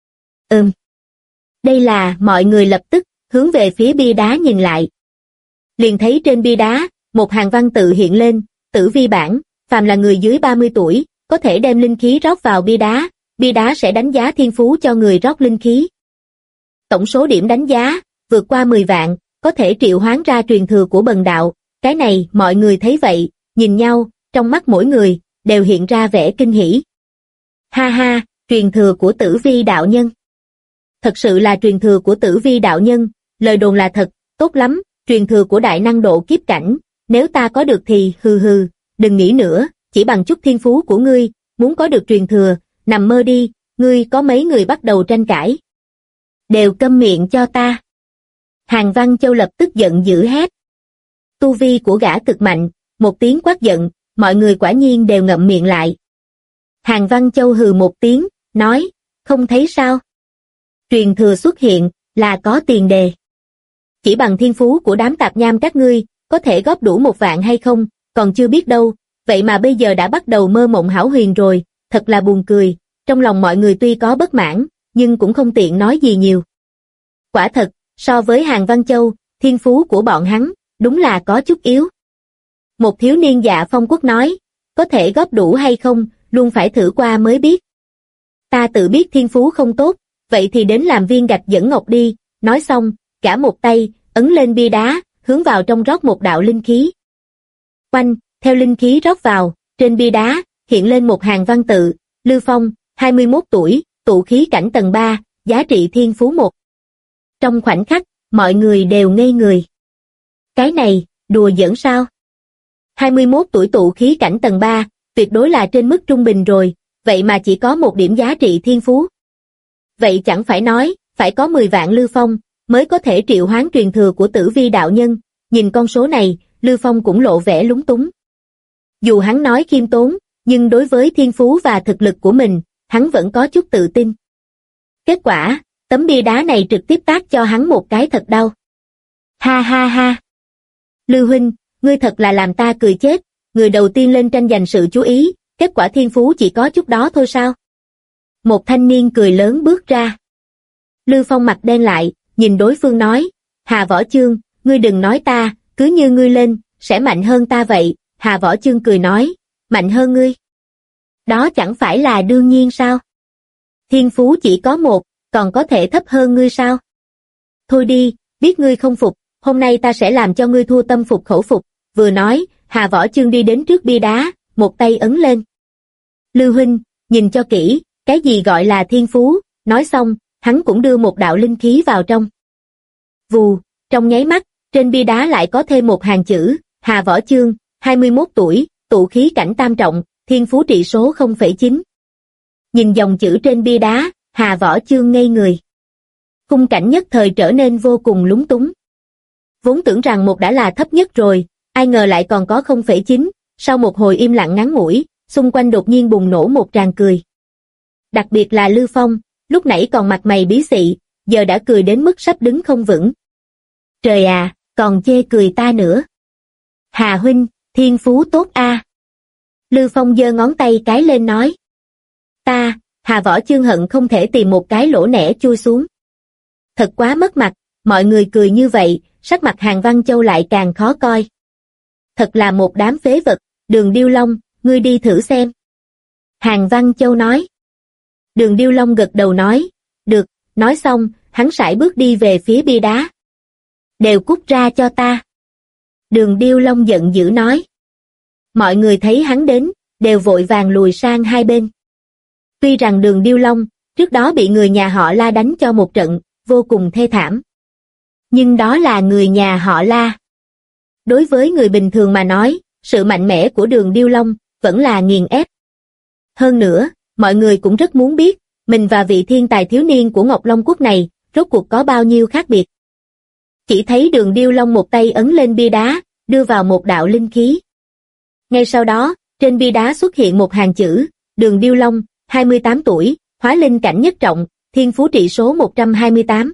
Đây là, mọi người lập tức, hướng về phía bia đá nhìn lại. Liền thấy trên bia đá, một hàng văn tự hiện lên, Tử Vi bản, phàm là người dưới 30 tuổi, có thể đem linh khí rót vào bia đá sẽ đánh giá thiên phú cho người rót linh khí. Tổng số điểm đánh giá, vượt qua 10 vạn, có thể triệu hoán ra truyền thừa của bần đạo. Cái này, mọi người thấy vậy, nhìn nhau, trong mắt mỗi người, đều hiện ra vẻ kinh hỉ. Ha ha, truyền thừa của Tử Vi đạo nhân. Thật sự là truyền thừa của Tử Vi đạo nhân, lời đồn là thật, tốt lắm, truyền thừa của đại năng độ kiếp cảnh, nếu ta có được thì đừng nghĩ nữa, chỉ bằng chút thiên phú của ngươi, muốn có được truyền thừa, nằm mơ đi, ngươi có mấy người bắt đầu tranh cãi. Đều câm miệng cho ta. Hàn Văn Châu lập tức giận dữ hét. Tu vi của gã cực mạnh, một tiếng quát giận, mọi người quả nhiên đều ngậm miệng lại. Hàn Văn Châu hừ một tiếng, nói, không thấy sao? Truyền thừa xuất hiện, là có tiền đề. Chỉ bằng thiên phú của đám tạp nham các ngươi, có thể góp đủ 1 vạn hay không, còn chưa biết đâu, vậy mà bây giờ đã bắt đầu mơ mộng hão huyền rồi, thật là buồn cười. Trong lòng mọi người tuy có bất mãn, nhưng cũng không tiện nói gì nhiều. Quả thật, so với Hàn Văn Châu, thiên phú của bọn hắn, đúng là có chút yếu. Một thiếu niên Dạ Phong quốc nói, có thể góp đủ hay không, luôn phải thử qua mới biết. Ta tự biết thiên phú không tốt, vậy thì đến làm viên gạch dẫn ngọc đi. Nói xong, cả một tay, ấn lên bia đá, hướng vào trong rót một đạo linh khí. Oanh, theo linh khí rót vào, trên bia đá, hiện lên một hàng văn tự, Lư Phong, 21 tuổi, tụ khí cảnh tầng 3, giá trị thiên phú 1. Trong khoảnh khắc, mọi người đều ngây người. Cái này, đùa giỡn sao? 21 tuổi tụ khí cảnh tầng 3, tuyệt đối là trên mức trung bình rồi, vậy mà chỉ có 1 điểm giá trị thiên phú. Vậy chẳng phải nói, phải có 10 vạn Lư Phong, mới có thể triệu hoán truyền thừa của Tử Vi đạo nhân. Nhìn con số này, Lư Phong cũng lộ vẻ lúng túng. Dù hắn nói khiêm tốn, nhưng đối với thiên phú và thực lực của mình, hắn vẫn có chút tự tin. Kết quả, tấm bia đá này trực tiếp tát cho hắn một cái thật đau. Ha ha ha. Lư huynh, ngươi thật là làm ta cười chết, người đầu tiên lên tranh giành sự chú ý, kết quả thiên phú chỉ có chút đó thôi sao? Một thanh niên cười lớn bước ra. Lư Phong mặt đen lại, nhìn đối phương nói, Hà Võ Chương, ngươi đừng nói ta, cứ như ngươi lên, sẽ mạnh hơn ta vậy. Hà Võ Chương cười nói, mạnh hơn ngươi? Đó chẳng phải là đương nhiên sao? Thiên phú chỉ có 1, còn có thể thấp hơn ngươi sao? Thôi đi, biết ngươi không phục, hôm nay ta sẽ làm cho ngươi thua tâm phục khẩu phục. Vừa nói, Hà Võ Chương đi đến trước bia đá, một tay ấn lên. Lư huynh, nhìn cho kỹ, cái gì gọi là thiên phú? Nói xong, hắn cũng đưa một đạo linh khí vào trong. Vù, trong nháy mắt, trên bia đá lại có thêm một hàng chữ, Hà Võ Chương, 21 tuổi, tụ khí cảnh tam trọng, thiên phú trị số 0,9. Nhìn dòng chữ trên bia đá, Hà Võ Chương ngây người. Khung cảnh nhất thời trở nên vô cùng lúng túng. Vốn tưởng rằng 1 đã là thấp nhất rồi, ai ngờ lại còn có 0,9, sau một hồi im lặng ngắn ngủi, xung quanh đột nhiên bùng nổ một tràng cười. Đặc biệt là Lư Phong, lúc nãy còn mặt mày bí xị, giờ đã cười đến mức sắp đứng không vững. Trời à, còn chê cười ta nữa. Hà huynh, thiên phú tốt a. Lư Phong giơ ngón tay cái lên nói. Ta, Hà Võ Chương hận không thể tìm một cái lỗ nẻ chui xuống. Thật quá mất mặt, mọi người cười như vậy, sắc mặt Hàn Văn Châu lại càng khó coi. Thật là một đám phế vật, Đường Điêu Long, ngươi đi thử xem. Hàn Văn Châu nói. Đường Điêu Long gật đầu nói, được, nói xong, hắn sải bước đi về phía bia đá. Đều cút ra cho ta. Đường Điêu Long giận dữ nói. Mọi người thấy hắn đến, đều vội vàng lùi sang hai bên. Tuy rằng Đường Điêu Long, trước đó bị người nhà họ La đánh cho một trận, vô cùng thê thảm. Nhưng đó là người nhà họ La. Đối với người bình thường mà nói, sự mạnh mẽ của Đường Điêu Long vẫn là nghiền ép. Hơn nữa, mọi người cũng rất muốn biết, mình và vị thiên tài thiếu niên của Ngọc Long Quốc này, rốt cuộc có bao nhiêu khác biệt. Chỉ thấy Đường Điêu Long một tay ấn lên bia đá, đưa vào một đạo linh khí. Ngay sau đó, trên bia đá xuất hiện một hàng chữ, Đường Điêu Long, 28 tuổi, hóa linh cảnh nhất trọng, thiên phú trị số 128.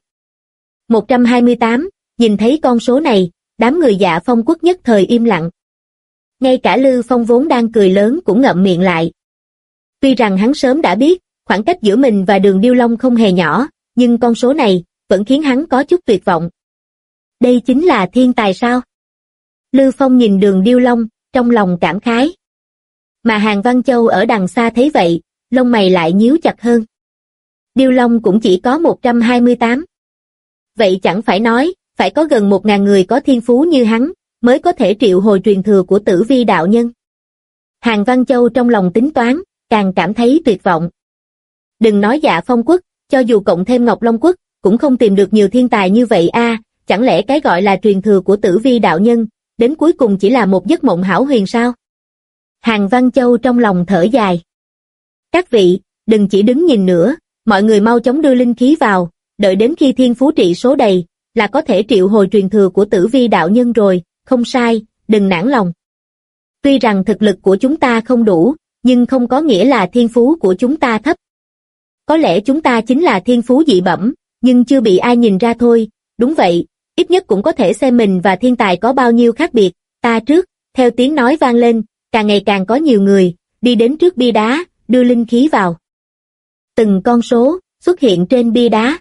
128, nhìn thấy con số này, đám người Dạ Phong Quốc nhất thời im lặng. Ngay cả Lư Phong vốn đang cười lớn cũng ngậm miệng lại. Tuy rằng hắn sớm đã biết, khoảng cách giữa mình và Đường Điêu Long không hề nhỏ, nhưng con số này vẫn khiến hắn có chút tuyệt vọng. Đây chính là thiên tài sao? Lư Phong nhìn Đường Điêu Long, trong lòng cảm khái. Mà Hàn Văn Châu ở đằng xa thấy vậy, lông mày lại nhíu chặt hơn. Điêu Long cũng chỉ có 128. Vậy chẳng phải nói, phải có gần 1.000 người có thiên phú như hắn, mới có thể triệu hồi truyền thừa của Tử Vi đạo nhân. Hàn Văn Châu trong lòng tính toán, càng cảm thấy tuyệt vọng. Đừng nói Dạ Phong Quốc, cho dù cộng thêm Ngọc Long Quốc, cũng không tìm được nhiều thiên tài như vậy a. Chẳng lẽ cái gọi là truyền thừa của Tử Vi đạo nhân, đến cuối cùng chỉ là một giấc mộng hão huyền sao? Hàn Văn Châu trong lòng thở dài. Các vị, đừng chỉ đứng nhìn nữa, mọi người mau chóng đưa linh khí vào, đợi đến khi thiên phú trị số đầy, là có thể triệu hồi truyền thừa của Tử Vi đạo nhân rồi, không sai, đừng nản lòng. Tuy rằng thực lực của chúng ta không đủ, nhưng không có nghĩa là thiên phú của chúng ta thấp. Có lẽ chúng ta chính là thiên phú dị bẩm, nhưng chưa bị ai nhìn ra thôi, đúng vậy, ít nhất cũng có thể xem mình và thiên tài có bao nhiêu khác biệt, ta trước, theo tiếng nói vang lên, càng ngày càng có nhiều người, đi đến trước bia đá, đưa linh khí vào. Từng con số, xuất hiện trên bia đá.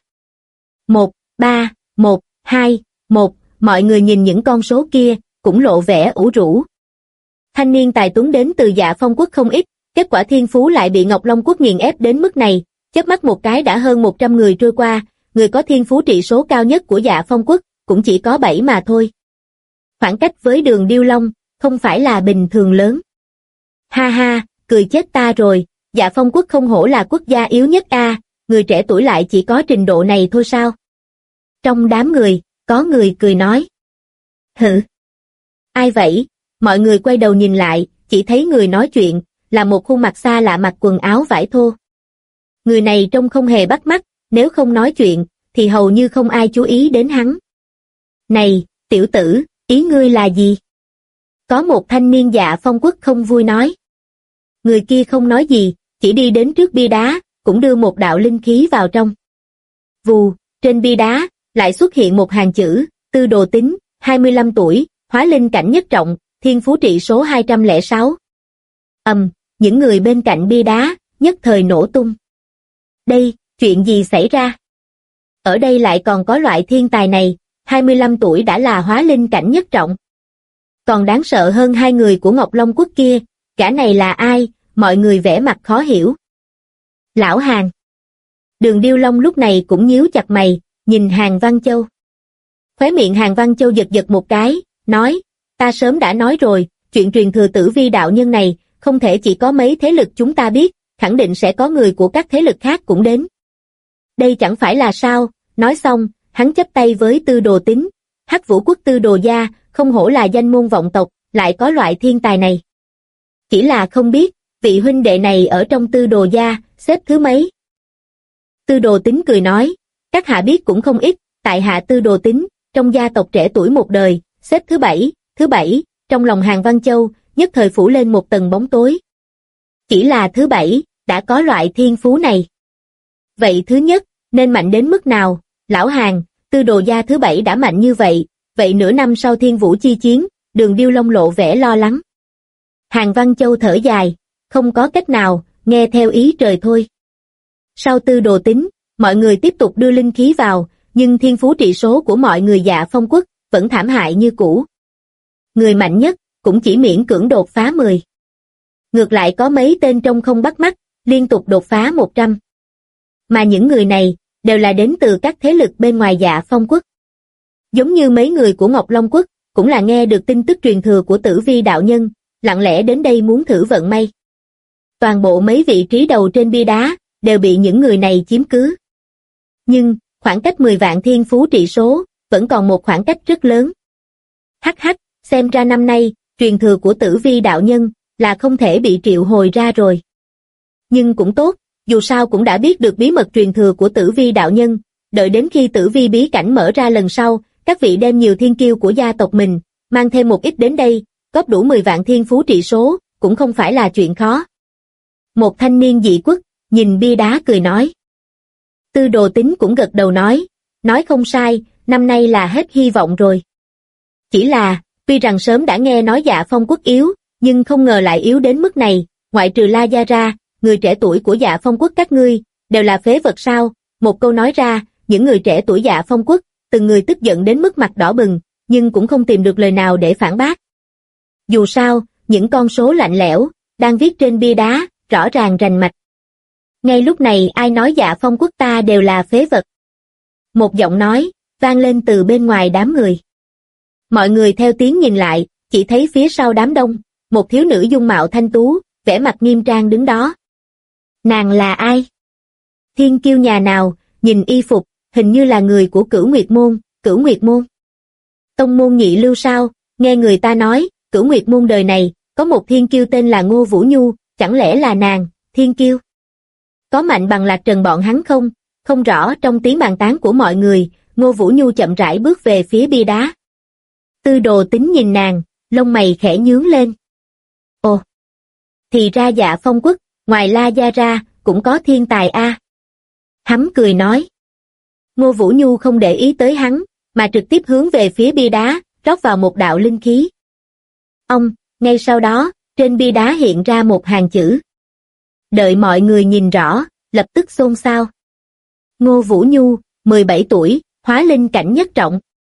1, 3, 1, 2, 1, mọi người nhìn những con số kia, cũng lộ vẻ ủ rũ. Thanh niên tài tuấn đến từ Dạ Phong Quốc không ít, kết quả thiên phú lại bị Ngọc Long Quốc nghiền ép đến mức này, chớp mắt một cái đã hơn 100 người trôi qua, người có thiên phú trị số cao nhất của Dạ Phong Quốc, cũng chỉ có 7 mà thôi. Khoảng cách với Đường Điêu Long, không phải là bình thường lớn. Ha ha, cười chết ta rồi, Dạ Phong Quốc không hổ là quốc gia yếu nhất a, người trẻ tuổi lại chỉ có trình độ này thôi sao? Trong đám người, có người cười nói. Hử? Ai vậy? Mọi người quay đầu nhìn lại, chỉ thấy người nói chuyện, là một khuôn mặt xa lạ mặc quần áo vải thô. Người này trông không hề bắt mắt, nếu không nói chuyện, thì hầu như không ai chú ý đến hắn. Này, tiểu tử, ý ngươi là gì? Có một thanh niên Dạ Phong Quốc không vui nói. Người kia không nói gì, chỉ đi đến trước bia đá, cũng đưa một đạo linh khí vào trong. Vù, trên bia đá, lại xuất hiện một hàng chữ, Tư Đồ Tín, 25 tuổi, hóa linh cảnh nhất trọng, thiên phú trị số 206. Những người bên cạnh bia đá, nhất thời nổ tung. Đây, chuyện gì xảy ra? Ở đây lại còn có loại thiên tài này, 25 tuổi đã là hóa linh cảnh nhất trọng. Còn đáng sợ hơn hai người của Ngọc Long Quốc kia, gã này là ai? Mọi người vẻ mặt khó hiểu. Lão Hàn. Đường Điêu Long lúc này cũng nhíu chặt mày, nhìn Hàn Văn Châu. Khóe miệng Hàn Văn Châu giật giật một cái, nói, ta sớm đã nói rồi, chuyện truyền thừa Tử Vi đạo nhân này, không thể chỉ có mấy thế lực chúng ta biết, khẳng định sẽ có người của các thế lực khác cũng đến. Đây chẳng phải là sao, nói xong, hắn chắp tay với Tư Đồ Tín, Hắc Vũ Quốc Tư Đồ gia, không hổ là danh môn vọng tộc, lại có loại thiên tài này. Chỉ là không biết, vị huynh đệ này ở trong Tư Đồ gia, xếp thứ mấy? Tư Đồ Tín cười nói, các hạ biết cũng không ít, tại hạ Tư Đồ Tín, trong gia tộc trẻ tuổi một đời, xếp thứ bảy, trong lòng Hàn Văn Châu nhất thời phủ lên một tầng bóng tối. Chỉ là thứ bảy, đã có loại thiên phú này. Vậy thứ nhất, nên mạnh đến mức nào? Lão Hàn, Tư Đồ gia thứ bảy đã mạnh như vậy, vậy nửa năm sau Thiên Vũ chi chiến, Đường Điêu Long lộ vẻ lo lắng. Hàn Văn Châu thở dài, không có cách nào, nghe theo ý trời thôi. Sau Tư Đồ tính, mọi người tiếp tục đưa linh khí vào, nhưng thiên phú trị số của mọi người Dạ Phong quốc vẫn thảm hại như cũ. Người mạnh nhất cũng chỉ miễn cưỡng đột phá 10. Ngược lại có mấy tên trông không bắt mắt, liên tục đột phá 100. Mà những người này đều là đến từ các thế lực bên ngoài Dạ Phong quốc. Giống như mấy người của Ngọc Long quốc, cũng là nghe được tin tức truyền thừa của Tử Vi đạo nhân, lặng lẽ đến đây muốn thử vận may. Toàn bộ mấy vị trí đầu trên bia đá đều bị những người này chiếm cứ. Nhưng, khoảng cách 10 vạn thiên phú trị số, vẫn còn một khoảng cách rất lớn. Hắc hắc, xem ra năm nay, truyền thừa của Tử Vi đạo nhân là không thể bị triệu hồi ra rồi. Nhưng cũng tốt, dù sao cũng đã biết được bí mật truyền thừa của Tử Vi đạo nhân, đợi đến khi Tử Vi bí cảnh mở ra lần sau, các vị đem nhiều thiên kiêu của gia tộc mình, mang thêm một ít đến đây, góp đủ 10 vạn thiên phú trị số, cũng không phải là chuyện khó. Một thanh niên dị quốc, nhìn bia đá cười nói. Tư Đồ Tính cũng gật đầu nói không sai, năm nay là hết hy vọng rồi. Chỉ là, tuy rằng sớm đã nghe nói Dạ Phong quốc yếu, nhưng không ngờ lại yếu đến mức này, ngoại trừ La Gia ra, người trẻ tuổi của Dạ Phong quốc các ngươi, đều là phế vật sao? Một câu nói ra, những người trẻ tuổi Dạ Phong quốc, từng người tức giận đến mức mặt đỏ bừng, nhưng cũng không tìm được lời nào để phản bác. Dù sao, những con số lạnh lẽo, đang viết trên bia đá, rõ ràng rành mạch. Ngay lúc này ai nói Dạ Phong quốc ta đều là phế vật? Một giọng nói, vang lên từ bên ngoài đám người. Mọi người theo tiếng nhìn lại, chỉ thấy phía sau đám đông, một thiếu nữ dung mạo thanh tú, vẻ mặt nghiêm trang đứng đó. Nàng là ai? Thiên kiêu nhà nào, nhìn y phục, hình như là người của Cửu Nguyệt môn, Cửu Nguyệt môn. Tông môn nhị lưu sao, nghe người ta nói, Cửu Nguyệt môn đời này, có một thiên kiêu tên là Ngô Vũ Nhu, chẳng lẽ là nàng, thiên kiêu? Có mạnh bằng Lạc Trần bọn hắn không? Không rõ. Trong tiếng bàn tán của mọi người, Ngô Vũ Nhu chậm rãi bước về phía bia đá. Tư Đồ Tính nhìn nàng, lông mày khẽ nhướng lên. Ồ! Thì ra Dạ Phong quốc, ngoài La Gia ra, cũng có thiên tài a. Hắn cười nói. Ngô Vũ Nhu không để ý tới hắn, mà trực tiếp hướng về phía bia đá, rót vào một đạo linh khí. Ngay sau đó, trên bia đá hiện ra một hàng chữ. Đợi mọi người nhìn rõ, lập tức xôn xao. Ngô Vũ Nhu, 17 tuổi, hóa linh cảnh nhất trọng.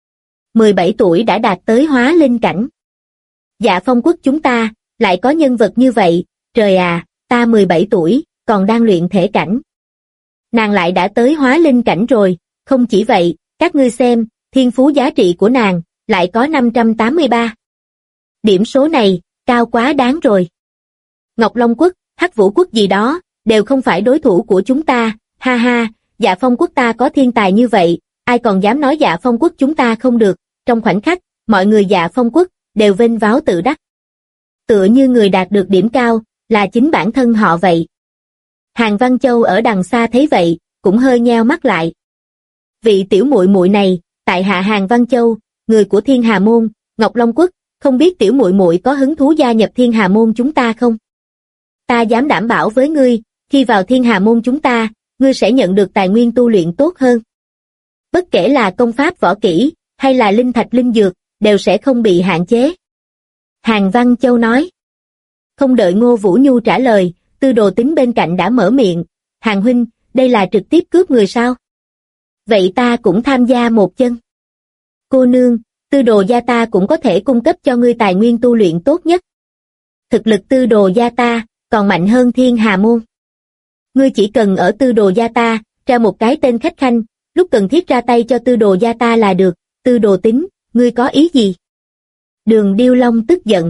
17 tuổi đã đạt tới hóa linh cảnh. Dạ Phong quốc chúng ta, lại có nhân vật như vậy, trời à, ta 17 tuổi, còn đang luyện thể cảnh. Nàng lại đã tới hóa linh cảnh rồi, không chỉ vậy, các ngươi xem, thiên phú giá trị của nàng, lại có 583. Điểm số này, cao quá đáng rồi. Ngọc Long quốc, Hắc Vũ quốc gì đó, đều không phải đối thủ của chúng ta, ha ha, Dạ Phong quốc ta có thiên tài như vậy, ai còn dám nói Dạ Phong quốc chúng ta không được. Trong khoảnh khắc, mọi người Dạ Phong quốc, đều vênh váo tự đắc. Tựa như người đạt được điểm cao, là chính bản thân họ vậy. Hàn Văn Châu ở đằng xa thấy vậy, cũng hơi nheo mắt lại. Vị tiểu muội muội này, tại hạ Hàn Văn Châu, người của Thiên Hà môn, Ngọc Long quốc, không biết tiểu muội muội có hứng thú gia nhập Thiên Hà môn chúng ta không? Ta dám đảm bảo với ngươi, khi vào Thiên Hà môn chúng ta, ngươi sẽ nhận được tài nguyên tu luyện tốt hơn. Bất kể là công pháp võ kỹ, hay là linh thạch linh dược, đều sẽ không bị hạn chế. Hàn Văn Châu nói. Không đợi Ngô Vũ Nhu trả lời, Tư Đồ Tính bên cạnh đã mở miệng. Hàn huynh, đây là trực tiếp cướp người sao? Vậy ta cũng tham gia một chân. Cô nương, Tư Đồ gia ta cũng có thể cung cấp cho ngươi tài nguyên tu luyện tốt nhất. Thực lực Tư Đồ gia ta, còn mạnh hơn Thiên Hà môn. Ngươi chỉ cần ở Tư Đồ gia ta, ra một cái tên khách khanh, lúc cần thiết ra tay cho Tư Đồ gia ta là được. Tư Đồ Tính, ngươi có ý gì? Đường Điêu Long tức giận.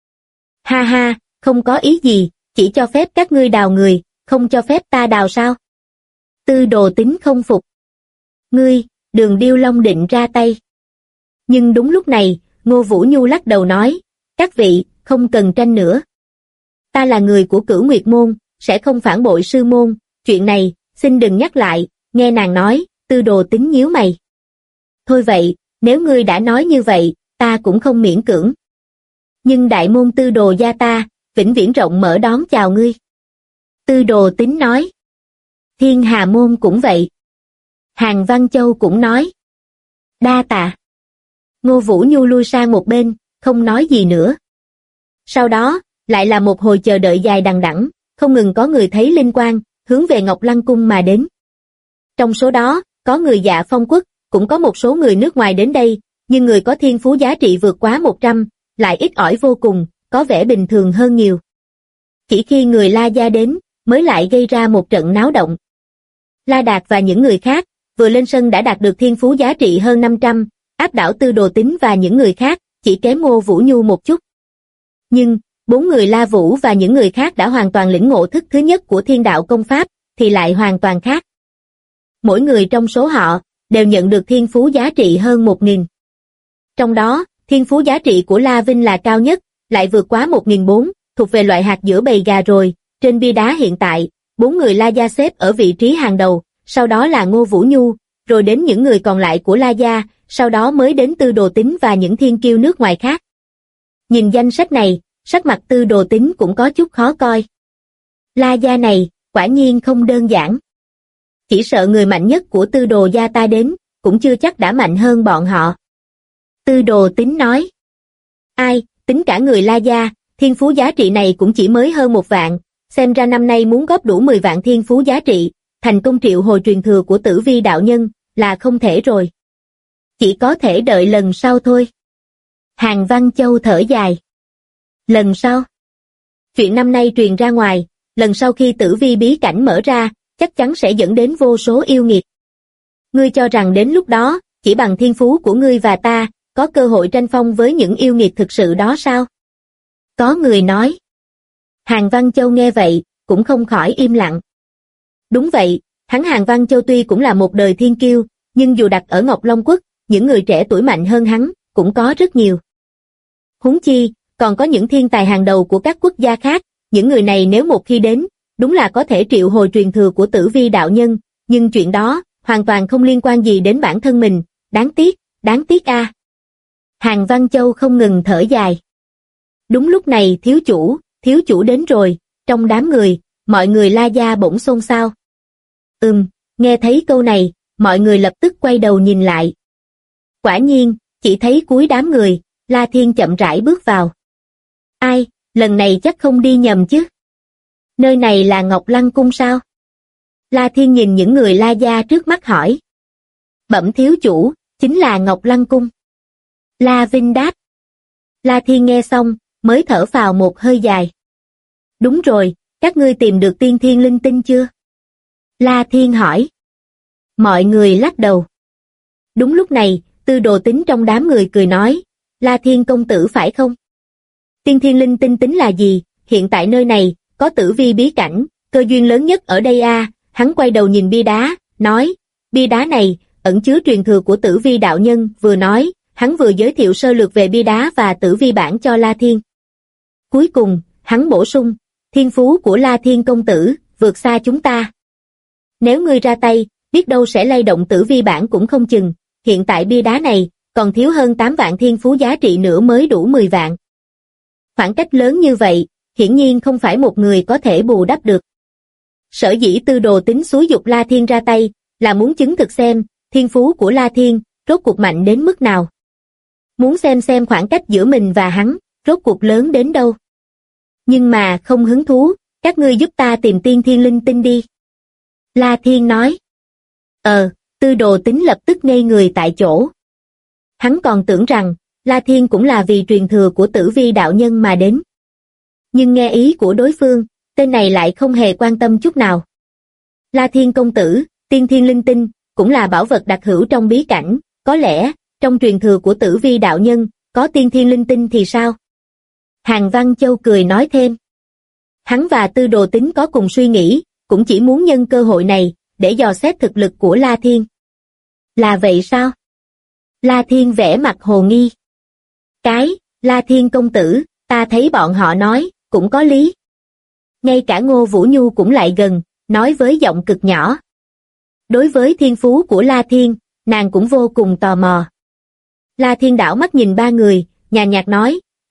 Ha ha, không có ý gì, chỉ cho phép các ngươi đào người, không cho phép ta đào sao? Tư Đồ Tính không phục. Ngươi, Đường Điêu Long định ra tay. Nhưng đúng lúc này, Ngô Vũ Nhu lắc đầu nói, các vị, không cần tranh nữa. Ta là người của Cửu Nguyệt môn, sẽ không phản bội sư môn, chuyện này, xin đừng nhắc lại, nghe nàng nói, Tư Đồ Tính nhíu mày. Thôi vậy, nếu ngươi đã nói như vậy, ta cũng không miễn cưỡng. Nhưng đại môn Tư Đồ gia ta, vĩnh viễn rộng mở đón chào ngươi. Tư Đồ Tín nói. Thiên Hà môn cũng vậy. Hàn Văn Châu cũng nói. Đa tạ. Ngô Vũ Nhu lui sang một bên, không nói gì nữa. Sau đó, lại là một hồi chờ đợi dài đằng đẵng, không ngừng có người thấy linh quang, hướng về Ngọc Lăng cung mà đến. Trong số đó, có người Dạ Phong quốc, cũng có một số người nước ngoài đến đây, nhưng người có thiên phú giá trị vượt quá 100, lại ít ỏi vô cùng, có vẻ bình thường hơn nhiều. Chỉ khi người La gia đến, mới lại gây ra một trận náo động. La Đạt và những người khác, vừa lên sân đã đạt được thiên phú giá trị hơn 500, áp đảo Tư Đồ Tín và những người khác, chỉ kém Ngô Vũ Nhu một chút. Nhưng, 4 người La Vũ và những người khác đã hoàn toàn lĩnh ngộ thức thứ nhất của thiên đạo công pháp, thì lại hoàn toàn khác. Mỗi người trong số họ, đều nhận được thiên phú giá trị hơn 1.000. Trong đó, thiên phú giá trị của La Vinh là cao nhất, lại vượt quá 1.400, thuộc về loại hạt giữa bầy gà rồi. Trên bia đá hiện tại, 4 người La gia xếp ở vị trí hàng đầu, sau đó là Ngô Vũ Nhu, rồi đến những người còn lại của La gia, sau đó mới đến Tư Đồ Tín và những thiên kiêu nước ngoài khác. Nhìn danh sách này, sắc mặt Tư Đồ Tín cũng có chút khó coi. La gia này, quả nhiên không đơn giản. Chỉ sợ người mạnh nhất của Tư Đồ gia ta đến, cũng chưa chắc đã mạnh hơn bọn họ. Tư Đồ Tín nói. Ai, tính cả người La gia, thiên phú giá trị này cũng chỉ mới hơn 1 vạn, xem ra năm nay muốn góp đủ 10 vạn thiên phú giá trị, thành công triệu hồi truyền thừa của Tử Vi đạo nhân, là không thể rồi. Chỉ có thể đợi lần sau thôi. Hàn Văn Châu thở dài. Lần sau? Chuyện năm nay truyền ra ngoài, lần sau khi Tử Vi bí cảnh mở ra, chắc chắn sẽ dẫn đến vô số yêu nghiệt. Ngươi cho rằng đến lúc đó, chỉ bằng thiên phú của ngươi và ta, có cơ hội tranh phong với những yêu nghiệt thực sự đó sao? Có người nói. Hàn Văn Châu nghe vậy, cũng không khỏi im lặng. Đúng vậy, hắn Hàn Văn Châu tuy cũng là một đời thiên kiêu, nhưng dù đặt ở Ngọc Long Quốc, những người trẻ tuổi mạnh hơn hắn, cũng có rất nhiều. Huống chi, còn có những thiên tài hàng đầu của các quốc gia khác, những người này nếu một khi đến, đúng là có thể triệu hồi truyền thừa của Tử Vi đạo nhân, nhưng chuyện đó, hoàn toàn không liên quan gì đến bản thân mình, đáng tiếc a. Hàn Văn Châu không ngừng thở dài. Đúng lúc này thiếu chủ đến rồi, trong đám người, mọi người La gia bỗng xôn xao. Nghe thấy câu này, mọi người lập tức quay đầu nhìn lại. Quả nhiên, chỉ thấy cuối đám người, La Thiên chậm rãi bước vào. Ai, lần này chắc không đi nhầm chứ? Nơi này là Ngọc Lăng cung sao? La Thiên nhìn những người La gia trước mắt hỏi. Bẩm thiếu chủ, chính là Ngọc Lăng cung. La Vinh đáp. La Thiên nghe xong, mới thở phào một hơi dài. Đúng rồi, các ngươi tìm được tiên thiên linh tinh chưa? La Thiên hỏi. Mọi người lắc đầu. Đúng lúc này, Tư Đồ Tín trong đám người cười nói, La Thiên công tử phải không? Tiên thiên linh tinh tính là gì? Hiện tại nơi này, có Tử Vi bí cảnh, cơ duyên lớn nhất ở đây a. Hắn quay đầu nhìn bia đá, nói, bia đá này, ẩn chứa truyền thừa của Tử Vi đạo nhân, vừa nói, hắn vừa giới thiệu sơ lược về bia đá và Tử Vi bản cho La Thiên. Cuối cùng, hắn bổ sung, thiên phú của La Thiên công tử, vượt xa chúng ta. Nếu ngươi ra tay, biết đâu sẽ lay động Tử Vi bản cũng không chừng, hiện tại bia đá này, còn thiếu hơn 8 vạn thiên phú giá trị nữa mới đủ 10 vạn. Khoảng cách lớn như vậy, hiển nhiên không phải một người có thể bù đắp được. Sở dĩ Tư Đồ Tín xúi giục La Thiên ra tay, là muốn chứng thực xem, thiên phú của La Thiên, rốt cuộc mạnh đến mức nào. Muốn xem khoảng cách giữa mình và hắn, rốt cuộc lớn đến đâu. Nhưng mà không hứng thú, các ngươi giúp ta tìm tiên thiên linh tinh đi. La Thiên nói. Tư Đồ Tín lập tức ngây người tại chỗ. Hắn còn tưởng rằng, La Thiên cũng là vì truyền thừa của Tử Vi đạo nhân mà đến. Nhưng nghe ý của đối phương, tên này lại không hề quan tâm chút nào. La Thiên công tử, tiên thiên linh tinh, cũng là bảo vật đặc hữu trong bí cảnh, có lẽ, trong truyền thừa của Tử Vi đạo nhân, có tiên thiên linh tinh thì sao? Hàn Văn Châu cười nói thêm. Hắn và Tư Đồ Tín có cùng suy nghĩ, cũng chỉ muốn nhân cơ hội này, để dò xét thực lực của La Thiên. Là vậy sao? La Thiên vẻ mặt hồ nghi. La Thiên công tử, ta thấy bọn họ nói, cũng có lý. Ngay cả Ngô Vũ Nhu cũng lại gần, nói với giọng cực nhỏ. Đối với thiên phú của La Thiên, nàng cũng vô cùng tò mò. La Thiên đảo mắt nhìn ba người, nhàn nhạt nói,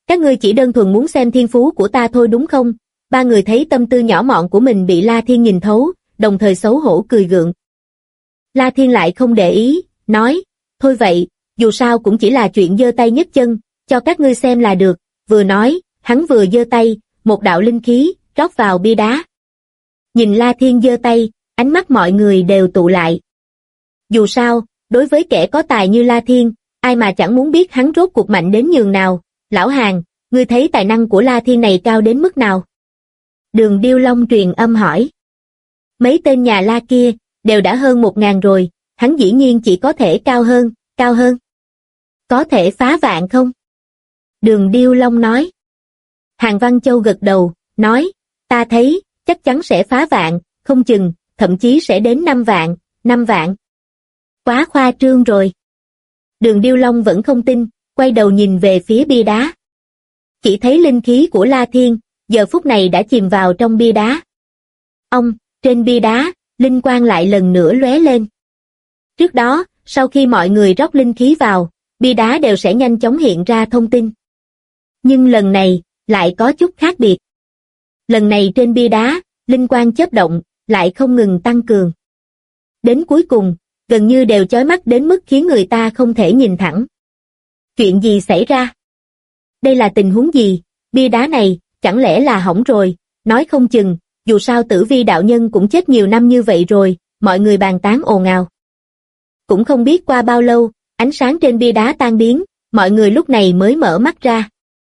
các ngươi chỉ đơn thuần muốn xem thiên phú của ta thôi đúng không? Ba người thấy tâm tư nhỏ mọn của mình bị La Thiên nhìn thấu, đồng thời xấu hổ cười gượng. La Thiên lại không để ý, nói, thôi vậy, dù sao cũng chỉ là chuyện giơ tay nhấc chân, cho các ngươi xem là được, vừa nói, hắn vừa giơ tay, một đạo linh khí, rót vào bia đá. Nhìn La Thiên giơ tay, ánh mắt mọi người đều tụ lại. Dù sao, đối với kẻ có tài như La Thiên, ai mà chẳng muốn biết hắn rốt cuộc mạnh đến nhường nào. Lão Hàn, ngươi thấy tài năng của La Thiên này cao đến mức nào? Đường Điêu Long truyền âm hỏi. Mấy tên nhà La kia, đều đã hơn 1000 rồi, hắn dĩ nhiên chỉ có thể cao hơn. Có thể phá vạn không? Đường Điêu Long nói. Hàn Văn Châu gật đầu, nói, ta thấy, chắc chắn sẽ phá vạn, không chừng, thậm chí sẽ đến 5 vạn. Quá khoa trương rồi. Đường Điêu Long vẫn không tin, quay đầu nhìn về phía bia đá. Chỉ thấy linh khí của La Thiên, giờ phút này đã chìm vào trong bia đá. Trên bia đá, linh quang lại lần nữa lóe lên. Trước đó, sau khi mọi người rót linh khí vào, bia đá đều sẽ nhanh chóng hiện ra thông tin. Nhưng lần này, lại có chút khác biệt. Lần này trên bia đá, linh quang chớp động, lại không ngừng tăng cường. Đến cuối cùng, gần như đều chói mắt đến mức khiến người ta không thể nhìn thẳng. Chuyện gì xảy ra? Đây là tình huống gì? Bia đá này, chẳng lẽ là hỏng rồi? Nói không chừng, dù sao Tử Vi đạo nhân cũng chết nhiều năm như vậy rồi, mọi người bàn tán ồn ào. Cũng không biết qua bao lâu, ánh sáng trên bia đá tan biến, mọi người lúc này mới mở mắt ra.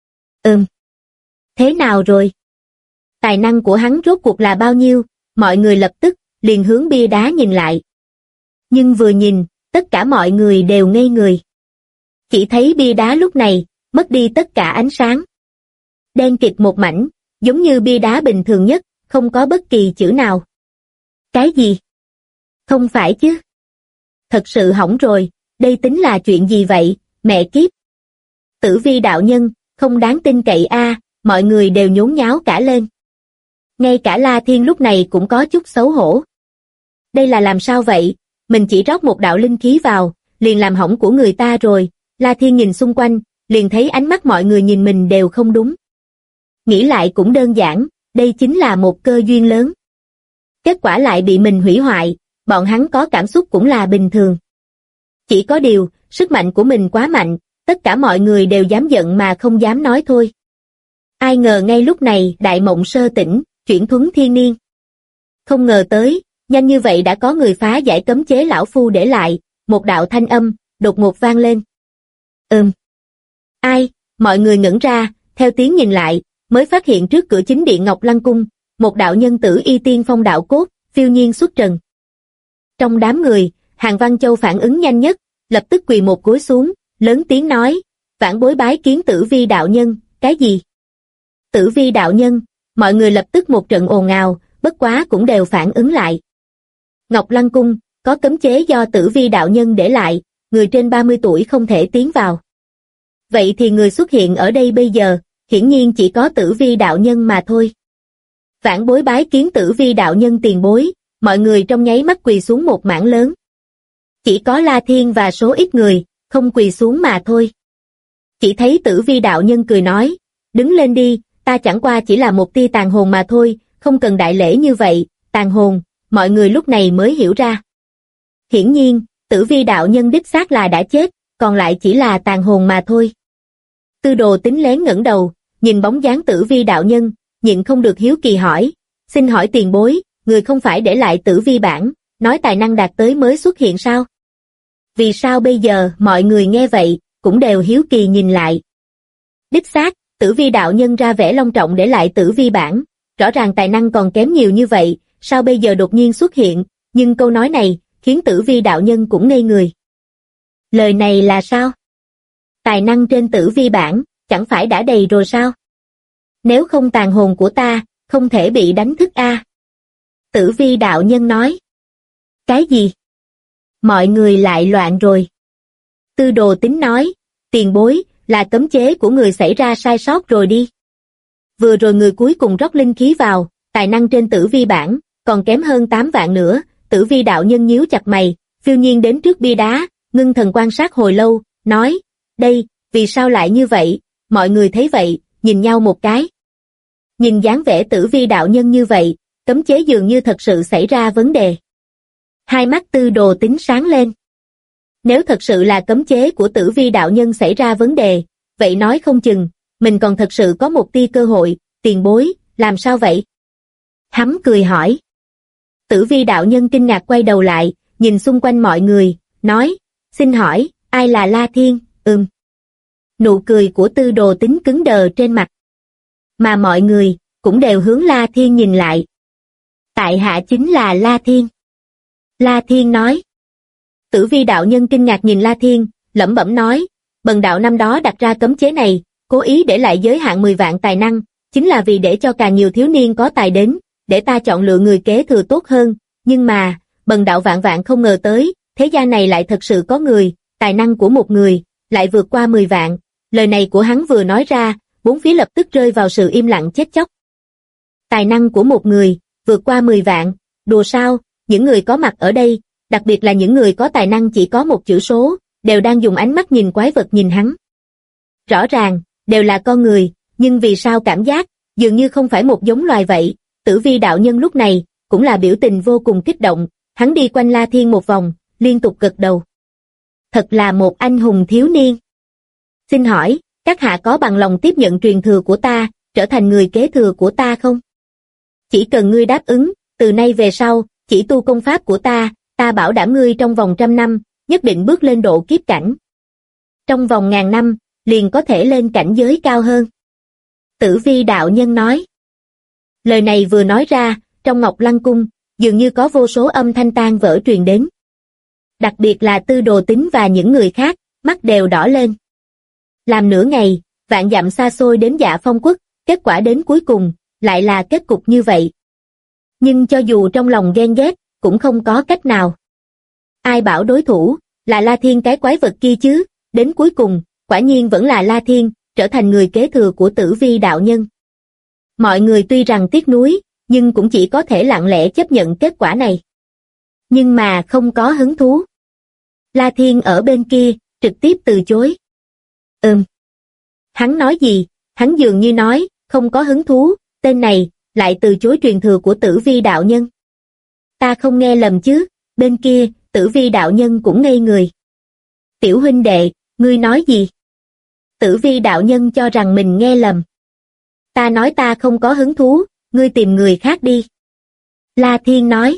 Thế nào rồi? Tài năng của hắn rốt cuộc là bao nhiêu? Mọi người lập tức, liền hướng bia đá nhìn lại. Nhưng vừa nhìn, tất cả mọi người đều ngây người. Chỉ thấy bia đá lúc này, mất đi tất cả ánh sáng. Đen kịt một mảnh, giống như bia đá bình thường nhất, không có bất kỳ chữ nào. Cái gì? Không phải chứ? Thật sự hỏng rồi, đây tính là chuyện gì vậy, mẹ kiếp? Tử Vi đạo nhân, không đáng tin cậy a, mọi người đều nhốn nháo cả lên. Ngay cả La Thiên lúc này cũng có chút xấu hổ. Đây là làm sao vậy? Mình chỉ rót một đạo linh khí vào, liền làm hỏng của người ta rồi. La Thiên nhìn xung quanh, liền thấy ánh mắt mọi người nhìn mình đều không đúng. Nghĩ lại cũng đơn giản, đây chính là một cơ duyên lớn. Kết quả lại bị mình hủy hoại, bọn hắn có cảm xúc cũng là bình thường. Chỉ có điều, sức mạnh của mình quá mạnh, tất cả mọi người đều dám giận mà không dám nói thôi. Ai ngờ ngay lúc này đại mộng sơ tỉnh, chuyển thuấn thiên niên. Không ngờ tới, nhanh như vậy đã có người phá giải cấm chế lão phu để lại, một đạo thanh âm, đột ngột vang lên. Ai? Mọi người ngẩn ra, theo tiếng nhìn lại, mới phát hiện trước cửa chính điện Ngọc Lăng Cung, một đạo nhân tử y tiên phong đạo cốt, phiêu nhiên xuất trần. Trong đám người, Hàn Văn Châu phản ứng nhanh nhất, lập tức quỳ một gối xuống, lớn tiếng nói, vãn bối bái kiến Tử Vi đạo nhân, cái gì? Tử Vi đạo nhân, mọi người lập tức một trận ồn ào, bất quá cũng đều phản ứng lại. Ngọc Lăng Cung, có cấm chế do Tử Vi đạo nhân để lại, người trên 30 tuổi không thể tiến vào. Vậy thì người xuất hiện ở đây bây giờ, hiển nhiên chỉ có Tử Vi đạo nhân mà thôi. Vãn bối bái kiến Tử Vi đạo nhân tiền bối, mọi người trong nháy mắt quỳ xuống một mảng lớn. Chỉ có La Thiên và số ít người, không quỳ xuống mà thôi. Chỉ thấy Tử Vi đạo nhân cười nói, đứng lên đi, ta chẳng qua chỉ là một tia tàn hồn mà thôi, không cần đại lễ như vậy, tàn hồn, mọi người lúc này mới hiểu ra. Hiển nhiên, Tử Vi đạo nhân đích xác là đã chết, còn lại chỉ là tàn hồn mà thôi. Tư Đồ Tính lén ngẩng đầu, nhìn bóng dáng Tử Vi đạo nhân, nhịn không được hiếu kỳ hỏi, xin hỏi tiền bối, người không phải để lại Tử Vi bản, nói tài năng đạt tới mới xuất hiện sao? Vì sao bây giờ mọi người nghe vậy, cũng đều hiếu kỳ nhìn lại. Đích xác, Tử Vi đạo nhân ra vẻ long trọng để lại Tử Vi bản, rõ ràng tài năng còn kém nhiều như vậy, sao bây giờ đột nhiên xuất hiện, nhưng câu nói này, khiến Tử Vi đạo nhân cũng ngây người. Lời này là sao? Tài năng trên Tử Vi bản, chẳng phải đã đầy rồi sao? Nếu không tàn hồn của ta, không thể bị đánh thức a. Tử Vi đạo nhân nói. Cái gì? Mọi người lại loạn rồi. Tư Đồ Tính nói, tiền bối, là cấm chế của người xảy ra sai sót rồi đi. Vừa rồi người cuối cùng rót linh khí vào, tài năng trên Tử Vi bản, còn kém hơn 8 vạn nữa. Tử Vi đạo nhân nhíu chặt mày, phiêu nhiên đến trước bia đá, ngưng thần quan sát hồi lâu, nói, đây, vì sao lại như vậy, mọi người thấy vậy, nhìn nhau một cái. Nhìn dáng vẻ Tử Vi đạo nhân như vậy, cấm chế dường như thật sự xảy ra vấn đề. Hai mắt Tư Đồ Tín sáng lên. Nếu thật sự là cấm chế của Tử Vi đạo nhân xảy ra vấn đề, vậy nói không chừng, mình còn thật sự có một tia cơ hội. Tiền bối, làm sao vậy? Hắn cười hỏi. Tử Vi đạo nhân kinh ngạc quay đầu lại, nhìn xung quanh mọi người, nói, xin hỏi, ai là La Thiên? Nụ cười của Tư Đồ Tín cứng đờ trên mặt. Mà mọi người, cũng đều hướng La Thiên nhìn lại. Tại hạ chính là La Thiên. La Thiên nói. Tử Vi đạo nhân kinh ngạc nhìn La Thiên, lẩm bẩm nói, bần đạo năm đó đặt ra cấm chế này, cố ý để lại giới hạn 10 vạn tài năng, chính là vì để cho càng nhiều thiếu niên có tài đến, để ta chọn lựa người kế thừa tốt hơn, nhưng mà, bần đạo vạn vạn không ngờ tới, thế gian này lại thật sự có người, tài năng của một người, lại vượt qua 10 vạn. Lời này của hắn vừa nói ra, bốn phía lập tức rơi vào sự im lặng chết chóc. Tài năng của một người, vượt qua 10 vạn, đùa sao? Những người có mặt ở đây, đặc biệt là những người có tài năng chỉ có một chữ số, đều đang dùng ánh mắt nhìn quái vật nhìn hắn. Rõ ràng, đều là con người, nhưng vì sao cảm giác, dường như không phải một giống loài vậy. Tử Vi đạo nhân lúc này, cũng là biểu tình vô cùng kích động, hắn đi quanh La Thiên một vòng, liên tục gật đầu. Thật là một anh hùng thiếu niên. Xin hỏi, các hạ có bằng lòng tiếp nhận truyền thừa của ta, trở thành người kế thừa của ta không? Chỉ cần ngươi đáp ứng, từ nay về sau, chỉ tu công pháp của ta, ta bảo đảm ngươi trong vòng 100 năm, nhất định bước lên độ kiếp cảnh. Trong vòng 1000 năm, liền có thể lên cảnh giới cao hơn. Tử Vi đạo nhân nói. Lời này vừa nói ra, trong Ngọc Lăng Cung, dường như có vô số âm thanh tan vỡ truyền đến. Đặc biệt là Tư Đồ Tín và những người khác, mắt đều đỏ lên. Làm nửa ngày, vạn dặm xa xôi đến Dạ Phong Quốc, kết quả đến cuối cùng, lại là kết cục như vậy. Nhưng cho dù trong lòng ghen ghét, cũng không có cách nào. Ai bảo đối thủ, là La Thiên cái quái vật kia chứ, đến cuối cùng, quả nhiên vẫn là La Thiên, trở thành người kế thừa của Tử Vi đạo nhân. Mọi người tuy rằng tiếc nuối, nhưng cũng chỉ có thể lặng lẽ chấp nhận kết quả này. Nhưng mà không có hứng thú. La Thiên ở bên kia, trực tiếp từ chối. Hắn nói gì? Hắn dường như nói, không có hứng thú, tên này, lại từ chối truyền thừa của Tử Vi đạo nhân. Ta không nghe lầm chứ? Bên kia, Tử Vi đạo nhân cũng ngây người. Tiểu huynh đệ, ngươi nói gì? Tử Vi đạo nhân cho rằng mình nghe lầm. Ta nói ta không có hứng thú, ngươi tìm người khác đi. La Thiên nói.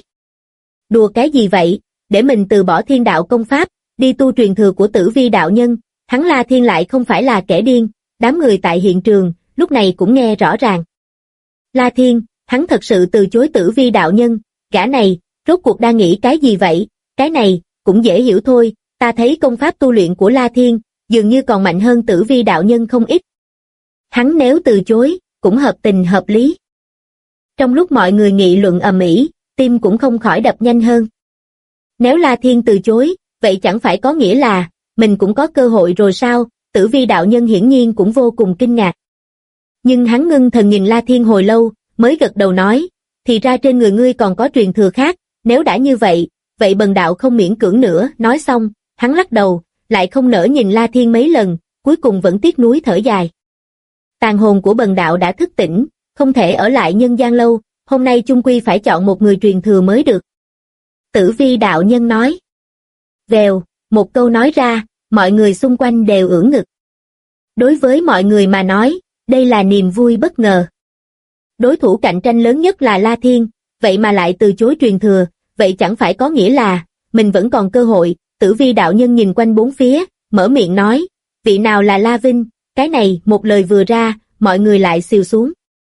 Đùa cái gì vậy, để mình từ bỏ thiên đạo công pháp, đi tu truyền thừa của Tử Vi đạo nhân, hắn La Thiên lại không phải là kẻ điên, đám người tại hiện trường, lúc này cũng nghe rõ ràng. La Thiên, hắn thật sự từ chối Tử Vi đạo nhân, gã này, rốt cuộc đang nghĩ cái gì vậy, cái này, cũng dễ hiểu thôi, ta thấy công pháp tu luyện của La Thiên, dường như còn mạnh hơn Tử Vi đạo nhân không ít. Hắn nếu từ chối, cũng hợp tình hợp lý. Trong lúc mọi người nghị luận ầm ĩ, tim cũng không khỏi đập nhanh hơn. Nếu La Thiên từ chối, vậy chẳng phải có nghĩa là, mình cũng có cơ hội rồi sao? Tử Vi đạo nhân hiển nhiên cũng vô cùng kinh ngạc. Nhưng hắn ngưng thần nhìn La Thiên hồi lâu, mới gật đầu nói, thì ra trên người ngươi còn có truyền thừa khác, nếu đã như vậy, vậy bần đạo không miễn cưỡng nữa. Nói xong, hắn lắc đầu, lại không nỡ nhìn La Thiên mấy lần, cuối cùng vẫn tiếc nuối thở dài. Tàn hồn của bần đạo đã thức tỉnh, không thể ở lại nhân gian lâu, hôm nay chung quy phải chọn một người truyền thừa mới được. Tử Vi đạo nhân nói. Vèo, một câu nói ra, mọi người xung quanh đều ưỡn ngực. Đối với mọi người mà nói, đây là niềm vui bất ngờ. Đối thủ cạnh tranh lớn nhất là La Thiên, vậy mà lại từ chối truyền thừa, vậy chẳng phải có nghĩa là, mình vẫn còn cơ hội. Tử Vi đạo nhân nhìn quanh bốn phía, mở miệng nói, vị nào là La Vinh, cái này, một lời vừa ra, mọi người lại xìu xuống.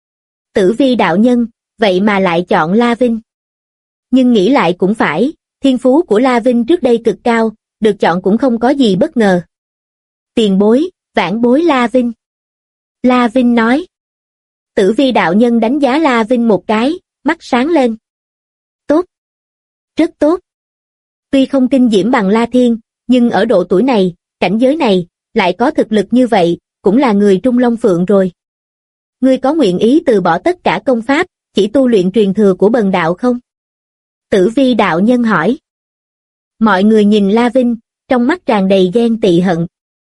Tử Vi đạo nhân, vậy mà lại chọn La Vinh. Nhưng nghĩ lại cũng phải, thiên phú của La Vinh trước đây cực cao, được chọn cũng không có gì bất ngờ. Tiền bối, vãn bối La Vinh. La Vinh nói. Tử Vi đạo nhân đánh giá La Vinh một cái, mắt sáng lên. Tốt. Rất tốt. Tuy không kinh diễm bằng La Thiên, nhưng ở độ tuổi này, cảnh giới này, lại có thực lực như vậy, cũng là người Trung Long Phượng rồi. Ngươi có nguyện ý từ bỏ tất cả công pháp, chỉ tu luyện truyền thừa của bần đạo không? Tử Vi đạo nhân hỏi. Mọi người nhìn La Vinh, trong mắt tràn đầy ghen tị hận.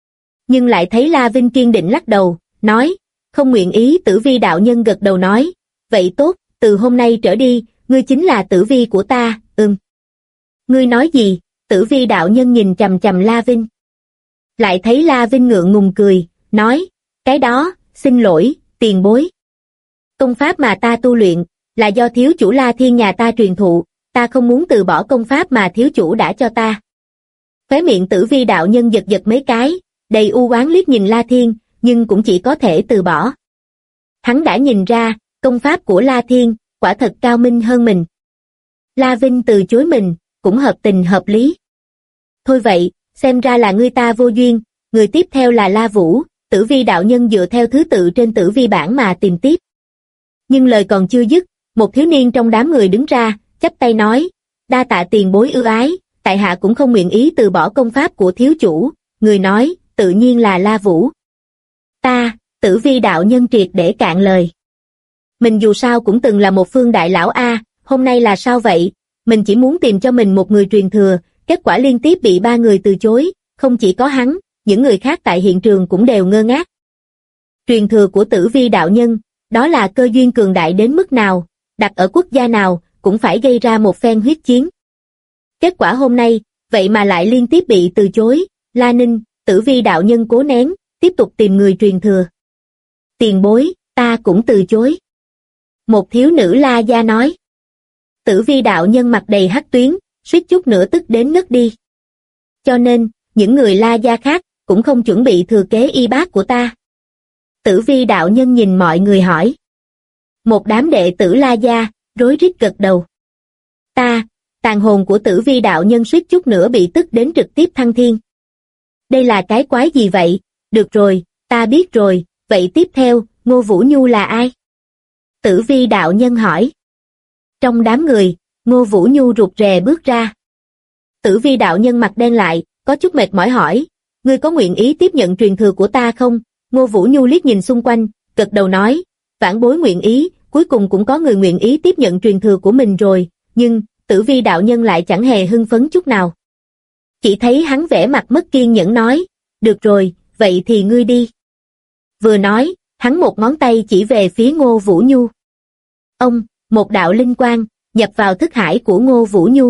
Nhưng lại thấy La Vinh kiên định lắc đầu, nói, không nguyện ý. Tử Vi đạo nhân gật đầu nói, vậy tốt, từ hôm nay trở đi, ngươi chính là tử vi của ta. Ngươi nói gì? Tử Vi đạo nhân nhìn chằm chằm La Vinh. Lại thấy La Vinh ngượng ngùng cười, nói, cái đó, xin lỗi, tiền bối. Công pháp mà ta tu luyện, là do thiếu chủ La Thiên nhà ta truyền thụ, ta không muốn từ bỏ công pháp mà thiếu chủ đã cho ta. Khóe miệng Tử Vi đạo nhân giật giật mấy cái, đầy u oán liếc nhìn La Thiên, nhưng cũng chỉ có thể từ bỏ. Hắn đã nhìn ra, công pháp của La Thiên, quả thật cao minh hơn mình. La Vinh từ chối mình, cũng hợp tình hợp lý. Thôi vậy, xem ra là ngươi ta vô duyên, người tiếp theo là La Vũ. Tử Vi đạo nhân dựa theo thứ tự trên tử vi bảng mà tìm tiếp. Nhưng lời còn chưa dứt, một thiếu niên trong đám người đứng ra, chắp tay nói, đa tạ tiền bối ưu ái, tại hạ cũng không nguyện ý từ bỏ công pháp của thiếu chủ. Người nói, tự nhiên là La Vũ. Ta, Tử Vi đạo nhân triệt để cạn lời. Mình dù sao cũng từng là một phương đại lão a, hôm nay là sao vậy? Mình chỉ muốn tìm cho mình một người truyền thừa, kết quả liên tiếp bị 3 người từ chối, không chỉ có hắn, những người khác tại hiện trường cũng đều ngơ ngác. Truyền thừa của Tử Vi đạo nhân, đó là cơ duyên cường đại đến mức nào, đặt ở quốc gia nào, cũng phải gây ra một phen huyết chiến. Kết quả hôm nay, vậy mà lại liên tiếp bị từ chối. La Ninh, Tử Vi đạo nhân cố nén, tiếp tục tìm người truyền thừa. Tiền bối, ta cũng từ chối. Một thiếu nữ La gia nói. Tử Vi đạo nhân mặt đầy hắc tuyến, suýt chút nữa tức đến ngất đi. Cho nên, những người La gia khác, cũng không chuẩn bị thừa kế y bác của ta. Tử Vi đạo nhân nhìn mọi người hỏi. Một đám đệ tử La gia, rối rít gật đầu. Tàn hồn của Tử Vi đạo nhân suýt chút nữa bị tức đến trực tiếp thăng thiên. Đây là cái quái gì vậy? Được rồi, ta biết rồi, vậy tiếp theo, Ngô Vũ Nhu là ai? Tử Vi đạo nhân hỏi. Trong đám người, Ngô Vũ Nhu rụt rè bước ra. Tử Vi đạo nhân mặt đen lại, có chút mệt mỏi hỏi, ngươi có nguyện ý tiếp nhận truyền thừa của ta không? Ngô Vũ Nhu liếc nhìn xung quanh, gật đầu nói, vãn bối nguyện ý, cuối cùng cũng có người nguyện ý tiếp nhận truyền thừa của mình rồi, nhưng, Tử Vi đạo nhân lại chẳng hề hưng phấn chút nào. Chỉ thấy hắn vẻ mặt mất kiên nhẫn nói, được rồi, vậy thì ngươi đi. Vừa nói, hắn một ngón tay chỉ về phía Ngô Vũ Nhu. Một đạo linh quang, nhập vào thức hải của Ngô Vũ Nhu.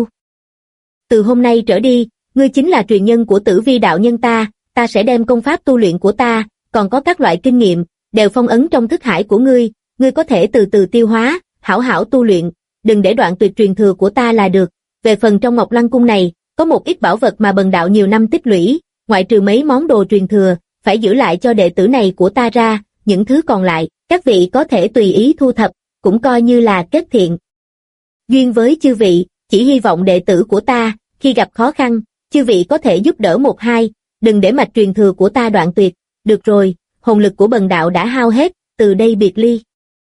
Từ hôm nay trở đi, ngươi chính là truyền nhân của Tử Vi đạo nhân ta sẽ đem công pháp tu luyện của ta, còn có các loại kinh nghiệm, đều phong ấn trong thức hải của ngươi có thể từ từ tiêu hóa, hảo hảo tu luyện, đừng để đoạn tuyệt truyền thừa của ta là được. Về phần trong Ngọc Lăng cung này, có một ít bảo vật mà bần đạo nhiều năm tích lũy, ngoại trừ mấy món đồ truyền thừa, phải giữ lại cho đệ tử này của ta ra, những thứ còn lại, các vị có thể tùy ý thu thập, cũng coi như là kết thiện. Duyên với chư vị, chỉ hy vọng đệ tử của ta, khi gặp khó khăn, chư vị có thể giúp đỡ một hai, đừng để mạch truyền thừa của ta đoạn tuyệt. Được rồi, hồn lực của bần đạo đã hao hết, từ đây biệt ly.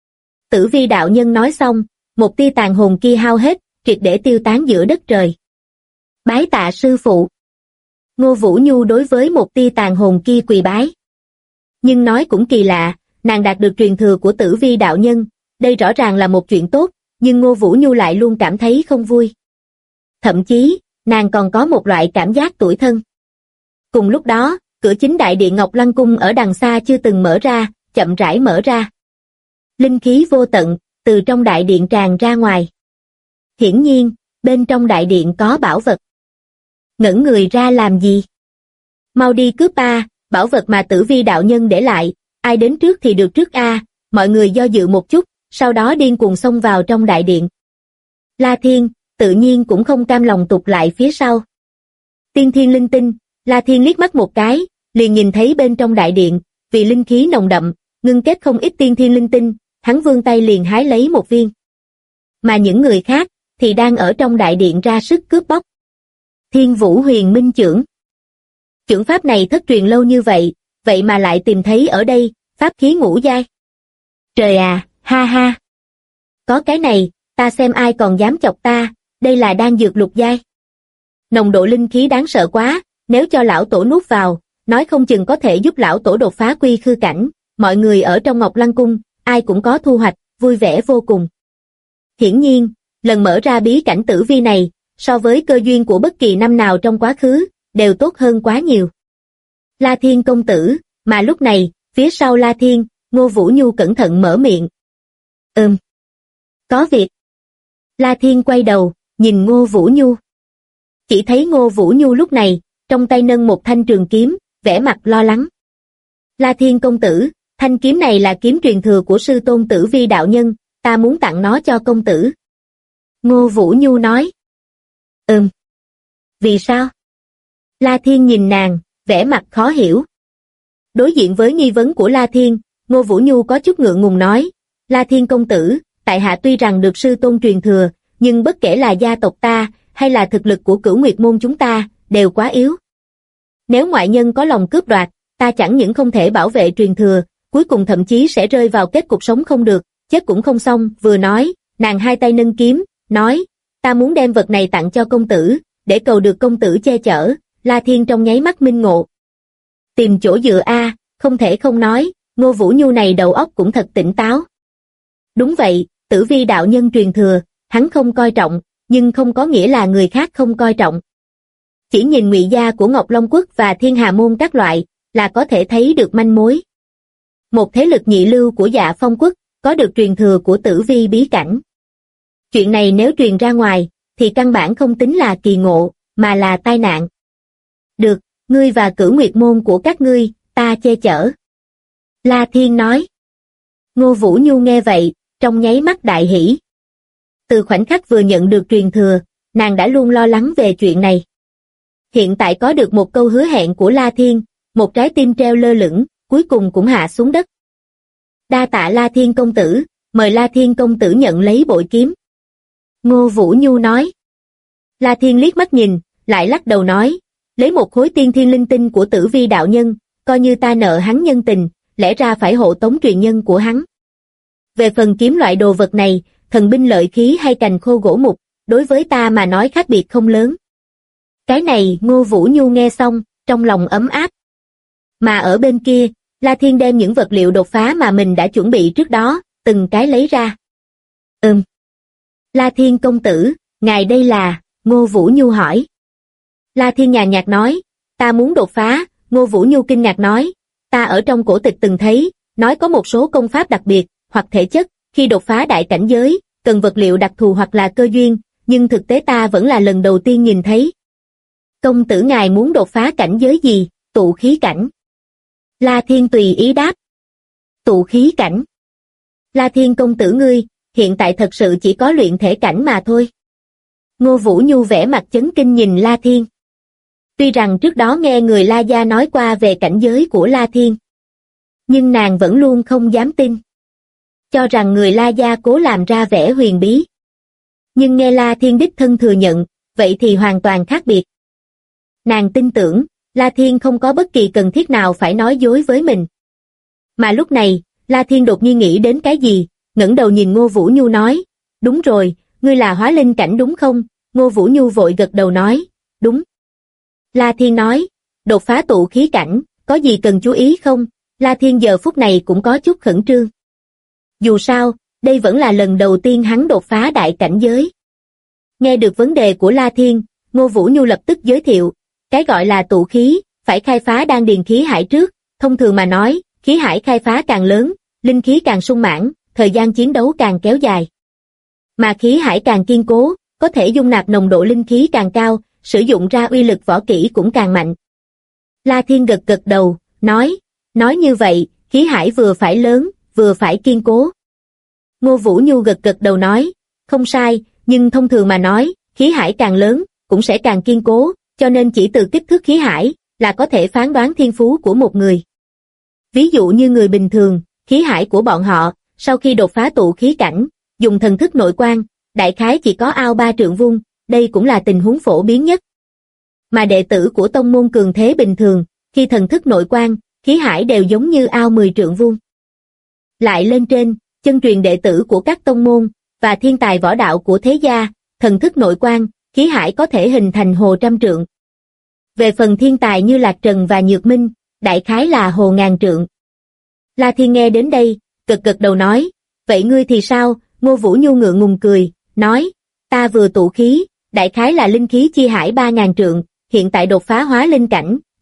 Tử Vi đạo nhân nói xong, một tia tàn hồn kia hao hết, triệt để tiêu tán giữa đất trời. Bái tạ sư phụ. Ngô Vũ Nhu đối với một tia tàn hồn kia quỳ bái. Nhưng nói cũng kỳ lạ, nàng đạt được truyền thừa của Tử Vi đạo nhân, đây rõ ràng là một chuyện tốt, nhưng Ngô Vũ Nhu lại luôn cảm thấy không vui. Thậm chí, nàng còn có một loại cảm giác tủi thân. Cùng lúc đó, cửa chính đại điện Ngọc Lăng cung ở đằng xa chưa từng mở ra, chậm rãi mở ra. Linh khí vô tận, từ trong đại điện tràn ra ngoài. Hiển nhiên, bên trong đại điện có bảo vật. Ngẩn người ra làm gì? Mau đi cướp a, bảo vật mà Tử Vi đạo nhân để lại, ai đến trước thì được trước a. Mọi người do dự một chút, sau đó điên cuồng xông vào trong đại điện. La Thiên, tự nhiên cũng không cam lòng tụt lại phía sau. Tiên thiên linh tinh, La Thiên liếc mắt một cái, liền nhìn thấy bên trong đại điện, vì linh khí nồng đậm, ngưng kết không ít tiên thiên linh tinh, hắn vươn tay liền hái lấy một viên. Mà những người khác, thì đang ở trong đại điện ra sức cướp bóc. Thiên Vũ Huyền Minh Chưởng. Chưởng pháp này thất truyền lâu như vậy, vậy mà lại tìm thấy ở đây, pháp khí ngũ giai. Trời à, ha ha. Có cái này, ta xem ai còn dám chọc ta, đây là đan dược lục giai. Nồng độ linh khí đáng sợ quá, nếu cho lão tổ nuốt vào, nói không chừng có thể giúp lão tổ đột phá quy khư cảnh. Mọi người ở trong Ngọc Lăng cung, ai cũng có thu hoạch, vui vẻ vô cùng. Hiển nhiên, lần mở ra bí cảnh tử vi này, so với cơ duyên của bất kỳ năm nào trong quá khứ, đều tốt hơn quá nhiều. La Thiên công tử, mà lúc này, phía sau La Thiên, Ngô Vũ Nhu cẩn thận mở miệng. Có việc. La Thiên quay đầu, nhìn Ngô Vũ Nhu. Chỉ thấy Ngô Vũ Nhu lúc này, trong tay nâng một thanh trường kiếm, vẻ mặt lo lắng. La Thiên công tử, thanh kiếm này là kiếm truyền thừa của sư tôn Tử Vi đạo nhân, ta muốn tặng nó cho công tử. Ngô Vũ Nhu nói. Vì sao? La Thiên nhìn nàng, vẻ mặt khó hiểu. Đối diện với nghi vấn của La Thiên, Ngô Vũ Nhu có chút ngượng ngùng nói, La Thiên công tử, tại hạ tuy rằng được sư tôn truyền thừa, nhưng bất kể là gia tộc ta, hay là thực lực của Cửu Nguyệt môn chúng ta, đều quá yếu. Nếu ngoại nhân có lòng cướp đoạt, ta chẳng những không thể bảo vệ truyền thừa, cuối cùng thậm chí sẽ rơi vào kết cục sống không được, chết cũng không xong. Vừa nói, nàng hai tay nâng kiếm, nói, ta muốn đem vật này tặng cho công tử, để cầu được công tử che chở. La Thiên trong nháy mắt minh ngộ. Tìm chỗ dựa a, không thể không nói, Ngô Vũ Nhu này đầu óc cũng thật tỉnh táo. Đúng vậy, Tử Vi đạo nhân truyền thừa, hắn không coi trọng, nhưng không có nghĩa là người khác không coi trọng. Chỉ nhìn ngụy gia của Ngọc Long Quốc và Thiên Hà Môn các loại, là có thể thấy được manh mối. Một thế lực nhị lưu của Dạ Phong Quốc, có được truyền thừa của Tử Vi bí cảnh. Chuyện này nếu truyền ra ngoài, thì căn bản không tính là kỳ ngộ, mà là tai nạn. Được, ngươi và Cửu Nguyệt môn của các ngươi, ta che chở. La Thiên nói. Ngô Vũ Nhu nghe vậy, trong nháy mắt đại hỉ. Từ khoảnh khắc vừa nhận được truyền thừa, nàng đã luôn lo lắng về chuyện này. Hiện tại có được một câu hứa hẹn của La Thiên, một trái tim treo lơ lửng, cuối cùng cũng hạ xuống đất. Đa tạ La Thiên công tử, mời La Thiên công tử nhận lấy bội kiếm. Ngô Vũ Nhu nói. La Thiên liếc mắt nhìn, lại lắc đầu nói, lấy một khối tiên thiên linh tinh của Tử Vi đạo nhân, coi như ta nợ hắn nhân tình, lẽ ra phải hộ tống truyền nhân của hắn. Về phần kiếm loại đồ vật này, thần binh lợi khí hay cành khô gỗ mục, đối với ta mà nói khác biệt không lớn. Cái này Ngô Vũ Nhu nghe xong, trong lòng ấm áp. Mà ở bên kia, La Thiên đem những vật liệu đột phá mà mình đã chuẩn bị trước đó, từng cái lấy ra. La Thiên công tử, ngài đây là, Ngô Vũ Nhu hỏi. La Thiên nhàn nhạt nói, ta muốn đột phá. Ngô Vũ Nhu kinh ngạc nói, ta ở trong cổ tịch từng thấy, nói có một số công pháp đặc biệt, hoặc thể chất, khi đột phá đại cảnh giới, cần vật liệu đặc thù hoặc là cơ duyên, nhưng thực tế ta vẫn là lần đầu tiên nhìn thấy. Công tử ngài muốn đột phá cảnh giới gì? Tụ khí cảnh. La Thiên tùy ý đáp. Tụ khí cảnh. La Thiên công tử ngươi, hiện tại thật sự chỉ có luyện thể cảnh mà thôi. Ngô Vũ Nhu vẻ mặt chấn kinh nhìn La Thiên. Tuy rằng trước đó nghe người La gia nói qua về cảnh giới của La Thiên, nhưng nàng vẫn luôn không dám tin. Cho rằng người La gia cố làm ra vẻ huyền bí. Nhưng nghe La Thiên đích thân thừa nhận, vậy thì hoàn toàn khác biệt. Nàng tin tưởng, La Thiên không có bất kỳ cần thiết nào phải nói dối với mình. Mà lúc này, La Thiên đột nhiên nghĩ đến cái gì, ngẩng đầu nhìn Ngô Vũ Nhu nói, đúng rồi, ngươi là hóa linh cảnh đúng không? Ngô Vũ Nhu vội gật đầu nói, đúng. La Thiên nói, đột phá tụ khí cảnh, có gì cần chú ý không? La Thiên giờ phút này cũng có chút khẩn trương. Dù sao, đây vẫn là lần đầu tiên hắn đột phá đại cảnh giới. Nghe được vấn đề của La Thiên, Ngô Vũ Nhu lập tức giới thiệu, cái gọi là tụ khí, phải khai phá đan điền khí hải trước, thông thường mà nói, khí hải khai phá càng lớn, linh khí càng sung mãn, thời gian chiến đấu càng kéo dài. Mà khí hải càng kiên cố, có thể dung nạp nồng độ linh khí càng cao, sử dụng ra uy lực võ kỹ cũng càng mạnh. La Thiên gật gật đầu, nói như vậy, khí hải vừa phải lớn, vừa phải kiên cố. Ngô Vũ Nhu gật gật đầu nói, không sai, nhưng thông thường mà nói, khí hải càng lớn, cũng sẽ càng kiên cố, cho nên chỉ từ kích thước khí hải, là có thể phán đoán thiên phú của một người. Ví dụ như người bình thường, khí hải của bọn họ, sau khi đột phá tụ khí cảnh, dùng thần thức nội quan, đại khái chỉ có ao 3 trượng vuông, đây cũng là tình huống phổ biến nhất. Mà đệ tử của tông môn cường thế bình thường, khi thần thức nội quan, khí hải đều giống như ao 10 trượng vuông. Lại lên trên, chân truyền đệ tử của các tông môn, và thiên tài võ đạo của thế gia, thần thức nội quan, khí hải có thể hình thành hồ trăm trượng. Về phần thiên tài như Lạc Trần và Nhược Minh, đại khái là hồ ngàn trượng. La Thiên nghe đến đây, gật gật đầu nói, vậy ngươi thì sao? Ngô Vũ Nhu ngượng ngùng cười, nói, ta vừa tụ khí, đại khái là linh khí chi hải 3.000 trượng, hiện tại đột phá hóa linh cảnh,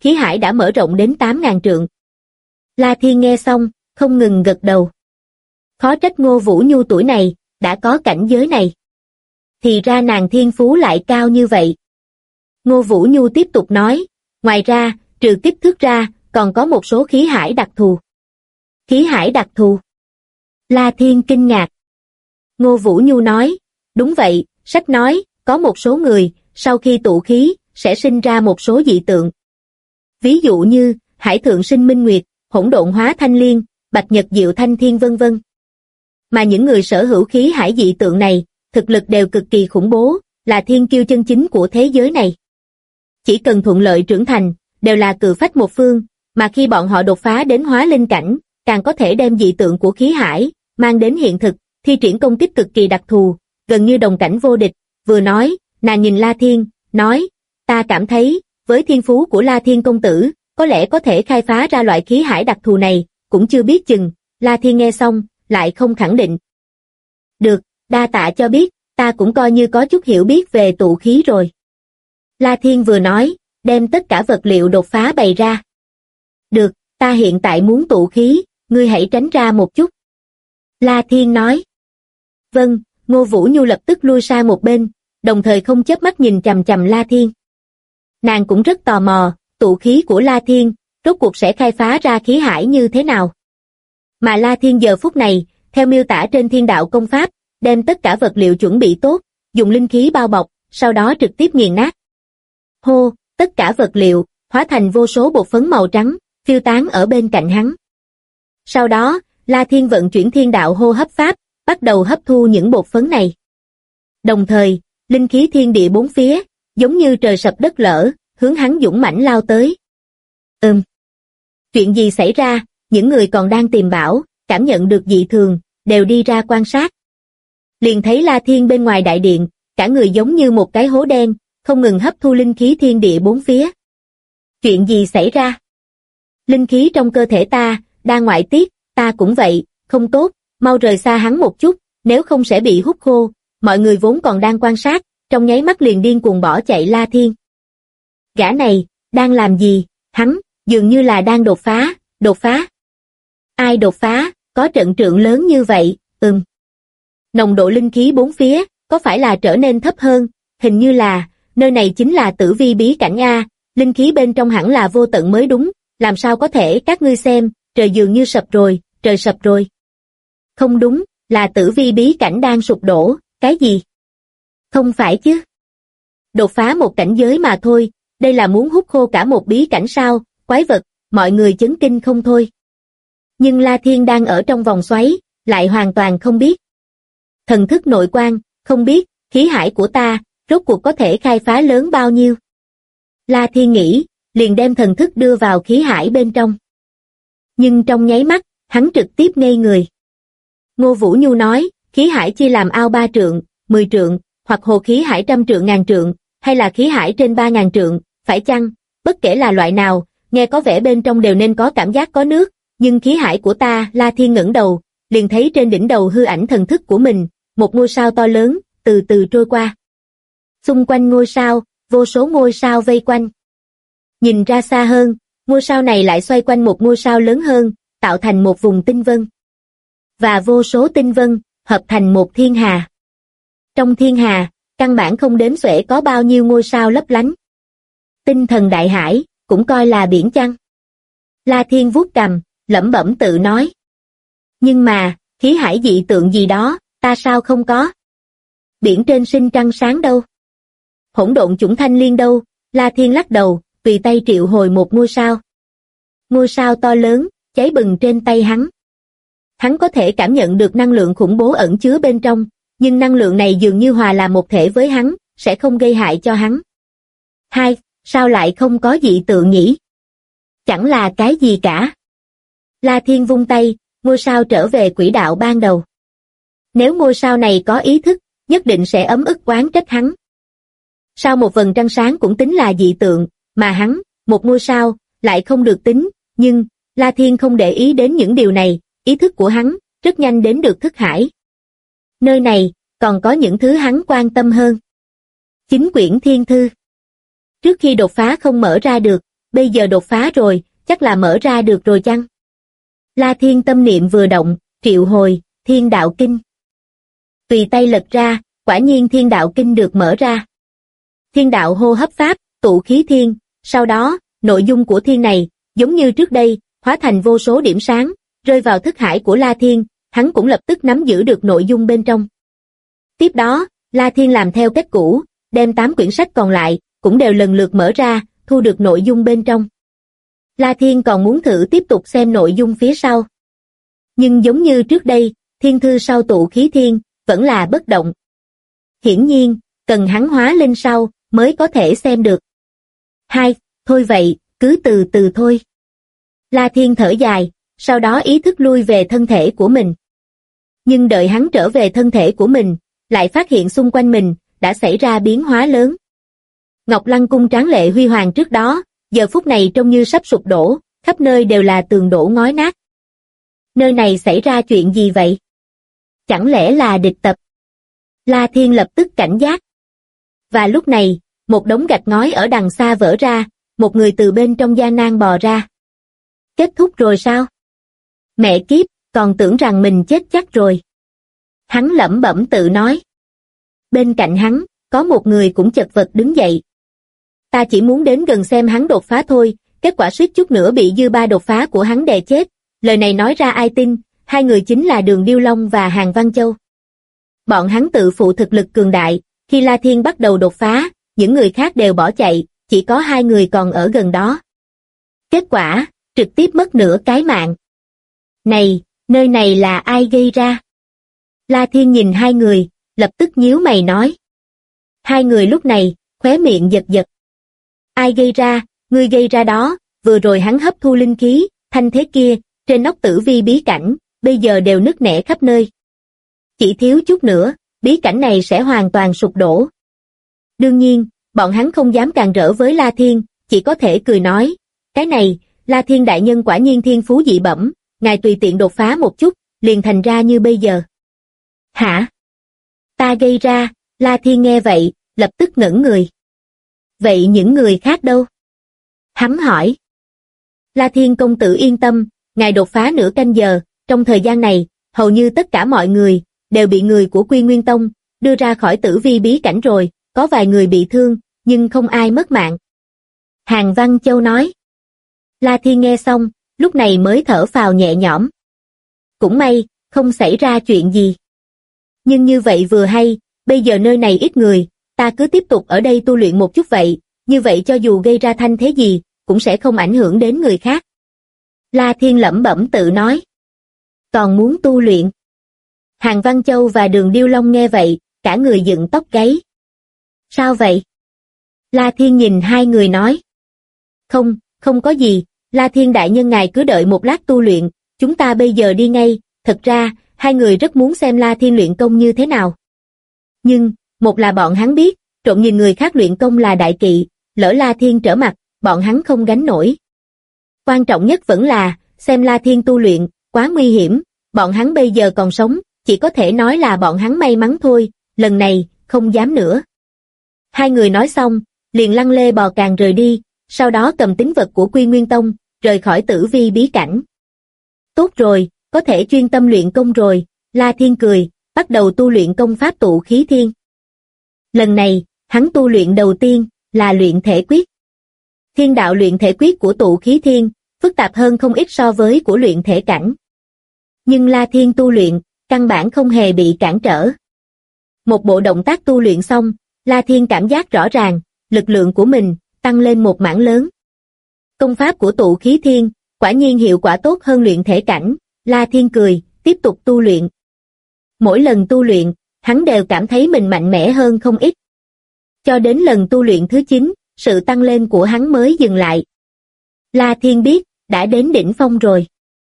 khí hải đã mở rộng đến 8.000 trượng. La Thiên nghe xong, không ngừng gật đầu. Khó trách Ngô Vũ Nhu tuổi này, đã có cảnh giới này. Thì ra nàng thiên phú lại cao như vậy. Ngô Vũ Nhu tiếp tục nói, ngoài ra, trừ kích thước ra, còn có một số khí hải đặc thù. Khí hải đặc thù? La Thiên kinh ngạc. Ngô Vũ Nhu nói, đúng vậy, sách nói, có một số người, sau khi tụ khí, sẽ sinh ra một số dị tượng. Ví dụ như, hải thượng sinh minh nguyệt, hỗn độn hóa thanh liên, bạch nhật diệu thanh thiên vân vân. Mà những người sở hữu khí hải dị tượng này, thực lực đều cực kỳ khủng bố, là thiên kiêu chân chính của thế giới này. Chỉ cần thuận lợi trưởng thành, đều là cự phách một phương, mà khi bọn họ đột phá đến hóa linh cảnh, càng có thể đem dị tượng của khí hải, mang đến hiện thực, thi triển công kích cực kỳ đặc thù, gần như đồng cảnh vô địch. Vừa nói, nàng nhìn La Thiên, nói, ta cảm thấy, với thiên phú của La Thiên công tử, có lẽ có thể khai phá ra loại khí hải đặc thù này, cũng chưa biết chừng. La Thiên nghe xong, lại không khẳng định. Được, đa tạ cho biết, ta cũng coi như có chút hiểu biết về tụ khí rồi. La Thiên vừa nói, đem tất cả vật liệu đột phá bày ra. Được, ta hiện tại muốn tụ khí, ngươi hãy tránh ra một chút. La Thiên nói. Vâng, Ngô Vũ Nhu lập tức lui sang một bên, đồng thời không chớp mắt nhìn chằm chằm La Thiên. Nàng cũng rất tò mò, tụ khí của La Thiên, rốt cuộc sẽ khai phá ra khí hải như thế nào. Mà La Thiên giờ phút này, theo miêu tả trên Thiên Đạo Công Pháp, đem tất cả vật liệu chuẩn bị tốt, dùng linh khí bao bọc, sau đó trực tiếp nghiền nát. Hô, tất cả vật liệu, hóa thành vô số bột phấn màu trắng, phiêu tán ở bên cạnh hắn. Sau đó, La Thiên vận chuyển Thiên Đạo hô hấp pháp, bắt đầu hấp thu những bột phấn này. Đồng thời, linh khí thiên địa bốn phía, giống như trời sập đất lở, hướng hắn dũng mãnh lao tới. Chuyện gì xảy ra? Những người còn đang tìm bảo, cảm nhận được dị thường, đều đi ra quan sát. Liền thấy La Thiên bên ngoài đại điện, cả người giống như một cái hố đen, không ngừng hấp thu linh khí thiên địa bốn phía. Chuyện gì xảy ra? Linh khí trong cơ thể ta, đang ngoại tiết, ta cũng vậy, không tốt, mau rời xa hắn một chút, nếu không sẽ bị hút khô. Mọi người vốn còn đang quan sát, trong nháy mắt liền điên cuồng bỏ chạy La Thiên. Gã này, đang làm gì? Hắn, dường như là đang đột phá. Ai đột phá, có trận trượng lớn như vậy, Nồng độ linh khí bốn phía, có phải là trở nên thấp hơn? Hình như là, nơi này chính là tử vi bí cảnh A, linh khí bên trong hẳn là vô tận mới đúng, làm sao có thể? Các ngươi xem, trời dường như sập rồi, trời sập rồi. Không đúng, là tử vi bí cảnh đang sụp đổ, cái gì? Không phải chứ. Đột phá một cảnh giới mà thôi, đây là muốn hút khô cả một bí cảnh sao? Quái vật, mọi người chấn kinh không thôi. Nhưng La Thiên đang ở trong vòng xoáy, lại hoàn toàn không biết. Thần thức nội quan, không biết, khí hải của ta, rốt cuộc có thể khai phá lớn bao nhiêu. La Thiên nghĩ, liền đem thần thức đưa vào khí hải bên trong. Nhưng trong nháy mắt, hắn trực tiếp ngây người. Ngô Vũ Nhu nói, khí hải chia làm ao 3 trượng, 10 trượng, hoặc hồ khí hải 100 trượng ngàn trượng, hay là khí hải trên 3.000 trượng, phải chăng? Bất kể là loại nào, nghe có vẻ bên trong đều nên có cảm giác có nước, nhưng khí hải của ta, La Thiên ngẩng đầu, liền thấy trên đỉnh đầu hư ảnh thần thức của mình, một ngôi sao to lớn, từ từ trôi qua. Xung quanh ngôi sao, vô số ngôi sao vây quanh. Nhìn ra xa hơn, ngôi sao này lại xoay quanh một ngôi sao lớn hơn, tạo thành một vùng tinh vân. Và vô số tinh vân, hợp thành một thiên hà. Trong thiên hà, căn bản không đếm xuể có bao nhiêu ngôi sao lấp lánh. Tinh thần đại hải, cũng coi là biển chăng? La Thiên vuốt cằm, lẩm bẩm tự nói. Nhưng mà, khí hải dị tượng gì đó, ta sao không có? Biển trên sinh trăng sáng đâu? Hỗn độn chủng thanh liên đâu? La Thiên lắc đầu, tùy tay triệu hồi một ngôi sao. Ngôi sao to lớn, cháy bừng trên tay hắn. Hắn có thể cảm nhận được năng lượng khủng bố ẩn chứa bên trong, nhưng năng lượng này dường như hòa làm một thể với hắn, sẽ không gây hại cho hắn. Hai, sao lại không có dị tượng nhỉ? Chẳng là cái gì cả. La Thiên vung tay, ngôi sao trở về quỹ đạo ban đầu. Nếu ngôi sao này có ý thức, nhất định sẽ ấm ức oán trách hắn. Sao một vầng trăng sáng cũng tính là dị tượng, mà hắn, một ngôi sao, lại không được tính, nhưng, La Thiên không để ý đến những điều này, ý thức của hắn, rất nhanh đến được thức hải. Nơi này, còn có những thứ hắn quan tâm hơn. 9 quyển thiên thư. Trước khi đột phá không mở ra được, bây giờ đột phá rồi, chắc là mở ra được rồi chăng? La Thiên tâm niệm vừa động, triệu hồi, Thiên Đạo Kinh. Tùy tay lật ra, quả nhiên Thiên Đạo Kinh được mở ra. Thiên đạo hô hấp pháp, tụ khí thiên, sau đó, nội dung của thiên này, giống như trước đây, hóa thành vô số điểm sáng, rơi vào thức hải của La Thiên, hắn cũng lập tức nắm giữ được nội dung bên trong. Tiếp đó, La Thiên làm theo cách cũ, đem 8 quyển sách còn lại, cũng đều lần lượt mở ra, thu được nội dung bên trong. La Thiên còn muốn thử tiếp tục xem nội dung phía sau. Nhưng giống như trước đây, thiên thư sau tụ khí thiên, vẫn là bất động. Hiển nhiên, cần hắn hóa lên sau, mới có thể xem được. Thôi vậy, cứ từ từ thôi. La Thiên thở dài, sau đó ý thức lui về thân thể của mình. Nhưng đợi hắn trở về thân thể của mình, lại phát hiện xung quanh mình, đã xảy ra biến hóa lớn. Ngọc Lăng cung tráng lệ huy hoàng trước đó, giờ phút này trông như sắp sụp đổ, khắp nơi đều là tường đổ ngói nát. Nơi này xảy ra chuyện gì vậy? Chẳng lẽ là địch tập? La Thiên lập tức cảnh giác. Và lúc này, một đống gạch ngói ở đằng xa vỡ ra, một người từ bên trong gian nan bò ra. Kết thúc rồi sao? Mẹ kiếp, còn tưởng rằng mình chết chắc rồi. Hắn lẩm bẩm tự nói. Bên cạnh hắn, có một người cũng chật vật đứng dậy. Ta chỉ muốn đến gần xem hắn đột phá thôi, kết quả suýt chút nữa bị dư ba đột phá của hắn đè chết. Lời này nói ra ai tin, hai người chính là Đường Điêu Long và Hàn Văn Châu. Bọn hắn tự phụ thực lực cường đại, khi La Thiên bắt đầu đột phá, những người khác đều bỏ chạy, chỉ có hai người còn ở gần đó. Kết quả, trực tiếp mất nửa cái mạng. Này, nơi này là ai gây ra? La Thiên nhìn hai người, lập tức nhíu mày nói. Hai người lúc này, khóe miệng giật giật. Ai gây ra, ngươi gây ra đó, vừa rồi hắn hấp thu linh khí, thanh thế kia, trên nóc tử vi bí cảnh, bây giờ đều nứt nẻ khắp nơi. Chỉ thiếu chút nữa, bí cảnh này sẽ hoàn toàn sụp đổ. Đương nhiên, bọn hắn không dám càn rỡ với La Thiên, chỉ có thể cười nói, cái này, La Thiên đại nhân quả nhiên thiên phú dị bẩm, ngài tùy tiện đột phá một chút, liền thành ra như bây giờ. Hả? Ta gây ra, La Thiên nghe vậy, lập tức ngẩn người. Vậy những người khác đâu? Hắn hỏi. La Thiên công tử yên tâm, ngài đột phá nửa canh giờ, trong thời gian này, hầu như tất cả mọi người, đều bị người của Quy Nguyên Tông, đưa ra khỏi tử vi bí cảnh rồi, có vài người bị thương, nhưng không ai mất mạng. Hàn Văn Châu nói. La Thiên nghe xong, lúc này mới thở phào nhẹ nhõm. Cũng may, không xảy ra chuyện gì. Nhưng như vậy vừa hay, bây giờ nơi này ít người, ta cứ tiếp tục ở đây tu luyện một chút vậy, như vậy cho dù gây ra thanh thế gì, cũng sẽ không ảnh hưởng đến người khác. La Thiên lẩm bẩm tự nói. Còn muốn tu luyện. Hàn Văn Châu và Đường Điêu Long nghe vậy, cả người dựng tóc gáy. Sao vậy? La Thiên nhìn hai người nói. Không có gì, La Thiên đại nhân ngài cứ đợi một lát tu luyện, chúng ta bây giờ đi ngay, thật ra, hai người rất muốn xem La Thiên luyện công như thế nào. Nhưng, một là bọn hắn biết, trộm nhìn người khác luyện công là đại kỵ, lỡ La Thiên trở mặt, bọn hắn không gánh nổi. Quan trọng nhất vẫn là, xem La Thiên tu luyện, quá nguy hiểm, bọn hắn bây giờ còn sống, chỉ có thể nói là bọn hắn may mắn thôi, lần này, không dám nữa. Hai người nói xong, liền lăn lê bò càng rời đi, sau đó cầm tín vật của Quy Nguyên Tông, rời khỏi tử vi bí cảnh. Tốt rồi, có thể chuyên tâm luyện công rồi, La Thiên cười, bắt đầu tu luyện công pháp tụ khí thiên. Lần này, hắn tu luyện đầu tiên, là luyện thể quyết. Thiên đạo luyện thể quyết của tụ khí thiên, phức tạp hơn không ít so với của luyện thể cảnh. Nhưng La Thiên tu luyện, căn bản không hề bị cản trở. Một bộ động tác tu luyện xong, La Thiên cảm giác rõ ràng, lực lượng của mình, tăng lên một mảng lớn. Công pháp của tụ khí thiên, quả nhiên hiệu quả tốt hơn luyện thể cảnh, La Thiên cười, tiếp tục tu luyện. Mỗi lần tu luyện, hắn đều cảm thấy mình mạnh mẽ hơn không ít. Cho đến lần tu luyện thứ 9, sự tăng lên của hắn mới dừng lại. La Thiên biết, đã đến đỉnh phong rồi.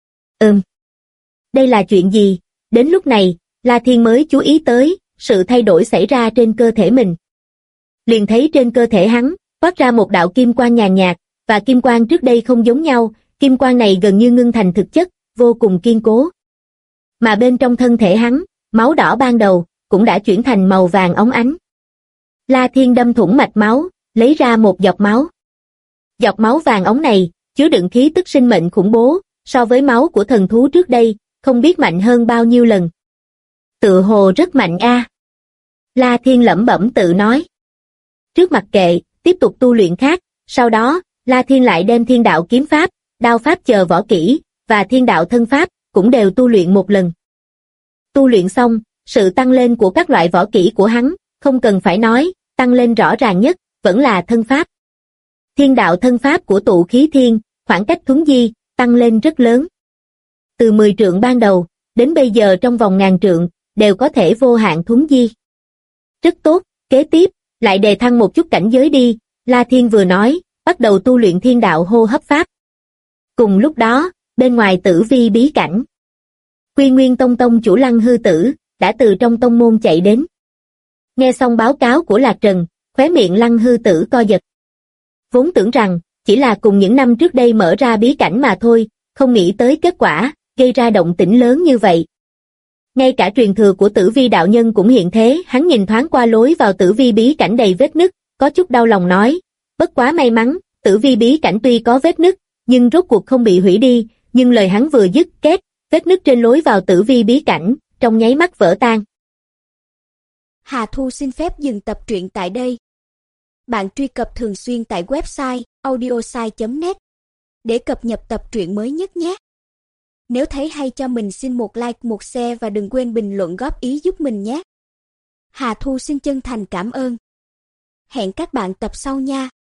Đây là chuyện gì? Đến lúc này, La Thiên mới chú ý tới, sự thay đổi xảy ra trên cơ thể mình. Liền thấy trên cơ thể hắn, toát ra một đạo kim quang nhàn nhạt, và kim quang trước đây không giống nhau, kim quang này gần như ngưng thành thực chất, vô cùng kiên cố. Mà bên trong thân thể hắn, máu đỏ ban đầu, cũng đã chuyển thành màu vàng óng ánh. La Thiên đâm thủng mạch máu, lấy ra một giọt máu. Giọt máu vàng óng này, chứa đựng khí tức sinh mệnh khủng bố, so với máu của thần thú trước đây, không biết mạnh hơn bao nhiêu lần. Tựa hồ rất mạnh a. La Thiên lẩm bẩm tự nói. Trước mặc kệ, tiếp tục tu luyện khác, sau đó, La Thiên lại đem thiên đạo kiếm pháp, đao pháp chờ võ kỹ, và thiên đạo thân pháp, cũng đều tu luyện một lần. Tu luyện xong, sự tăng lên của các loại võ kỹ của hắn, không cần phải nói, tăng lên rõ ràng nhất, vẫn là thân pháp. Thiên đạo thân pháp của tụ khí thiên, khoảng cách thuấn di, tăng lên rất lớn. Từ 10 trượng ban đầu, đến bây giờ trong vòng ngàn trượng, đều có thể vô hạn thuấn di. Rất tốt, kế tiếp, lại đề thăng một chút cảnh giới đi, La Thiên vừa nói, bắt đầu tu luyện thiên đạo hô hấp pháp. Cùng lúc đó, bên ngoài tử vi bí cảnh, Quy Nguyên Tông tông chủ Lăng Hư Tử, đã từ trong tông môn chạy đến. Nghe xong báo cáo của Lạc Trần, khóe miệng Lăng Hư Tử co giật. Vốn tưởng rằng, chỉ là cùng những năm trước đây mở ra bí cảnh mà thôi, không nghĩ tới kết quả, gây ra động tĩnh lớn như vậy. Ngay cả truyền thừa của tử vi đạo nhân cũng hiện thế, hắn nhìn thoáng qua lối vào tử vi bí cảnh đầy vết nứt, có chút đau lòng nói, bất quá may mắn, tử vi bí cảnh tuy có vết nứt, nhưng rốt cuộc không bị hủy đi, nhưng lời hắn vừa dứt két, vết nứt trên lối vào tử vi bí cảnh, trong nháy mắt vỡ tan. Hà Thu xin phép dừng tập truyện tại đây. Bạn truy cập thường xuyên tại website audiosai.net để cập nhật tập truyện mới nhất nhé. Nếu thấy hay cho mình xin một like, một share và đừng quên bình luận góp ý giúp mình nhé. Hà Thu xin chân thành cảm ơn. Hẹn các bạn tập sau nha.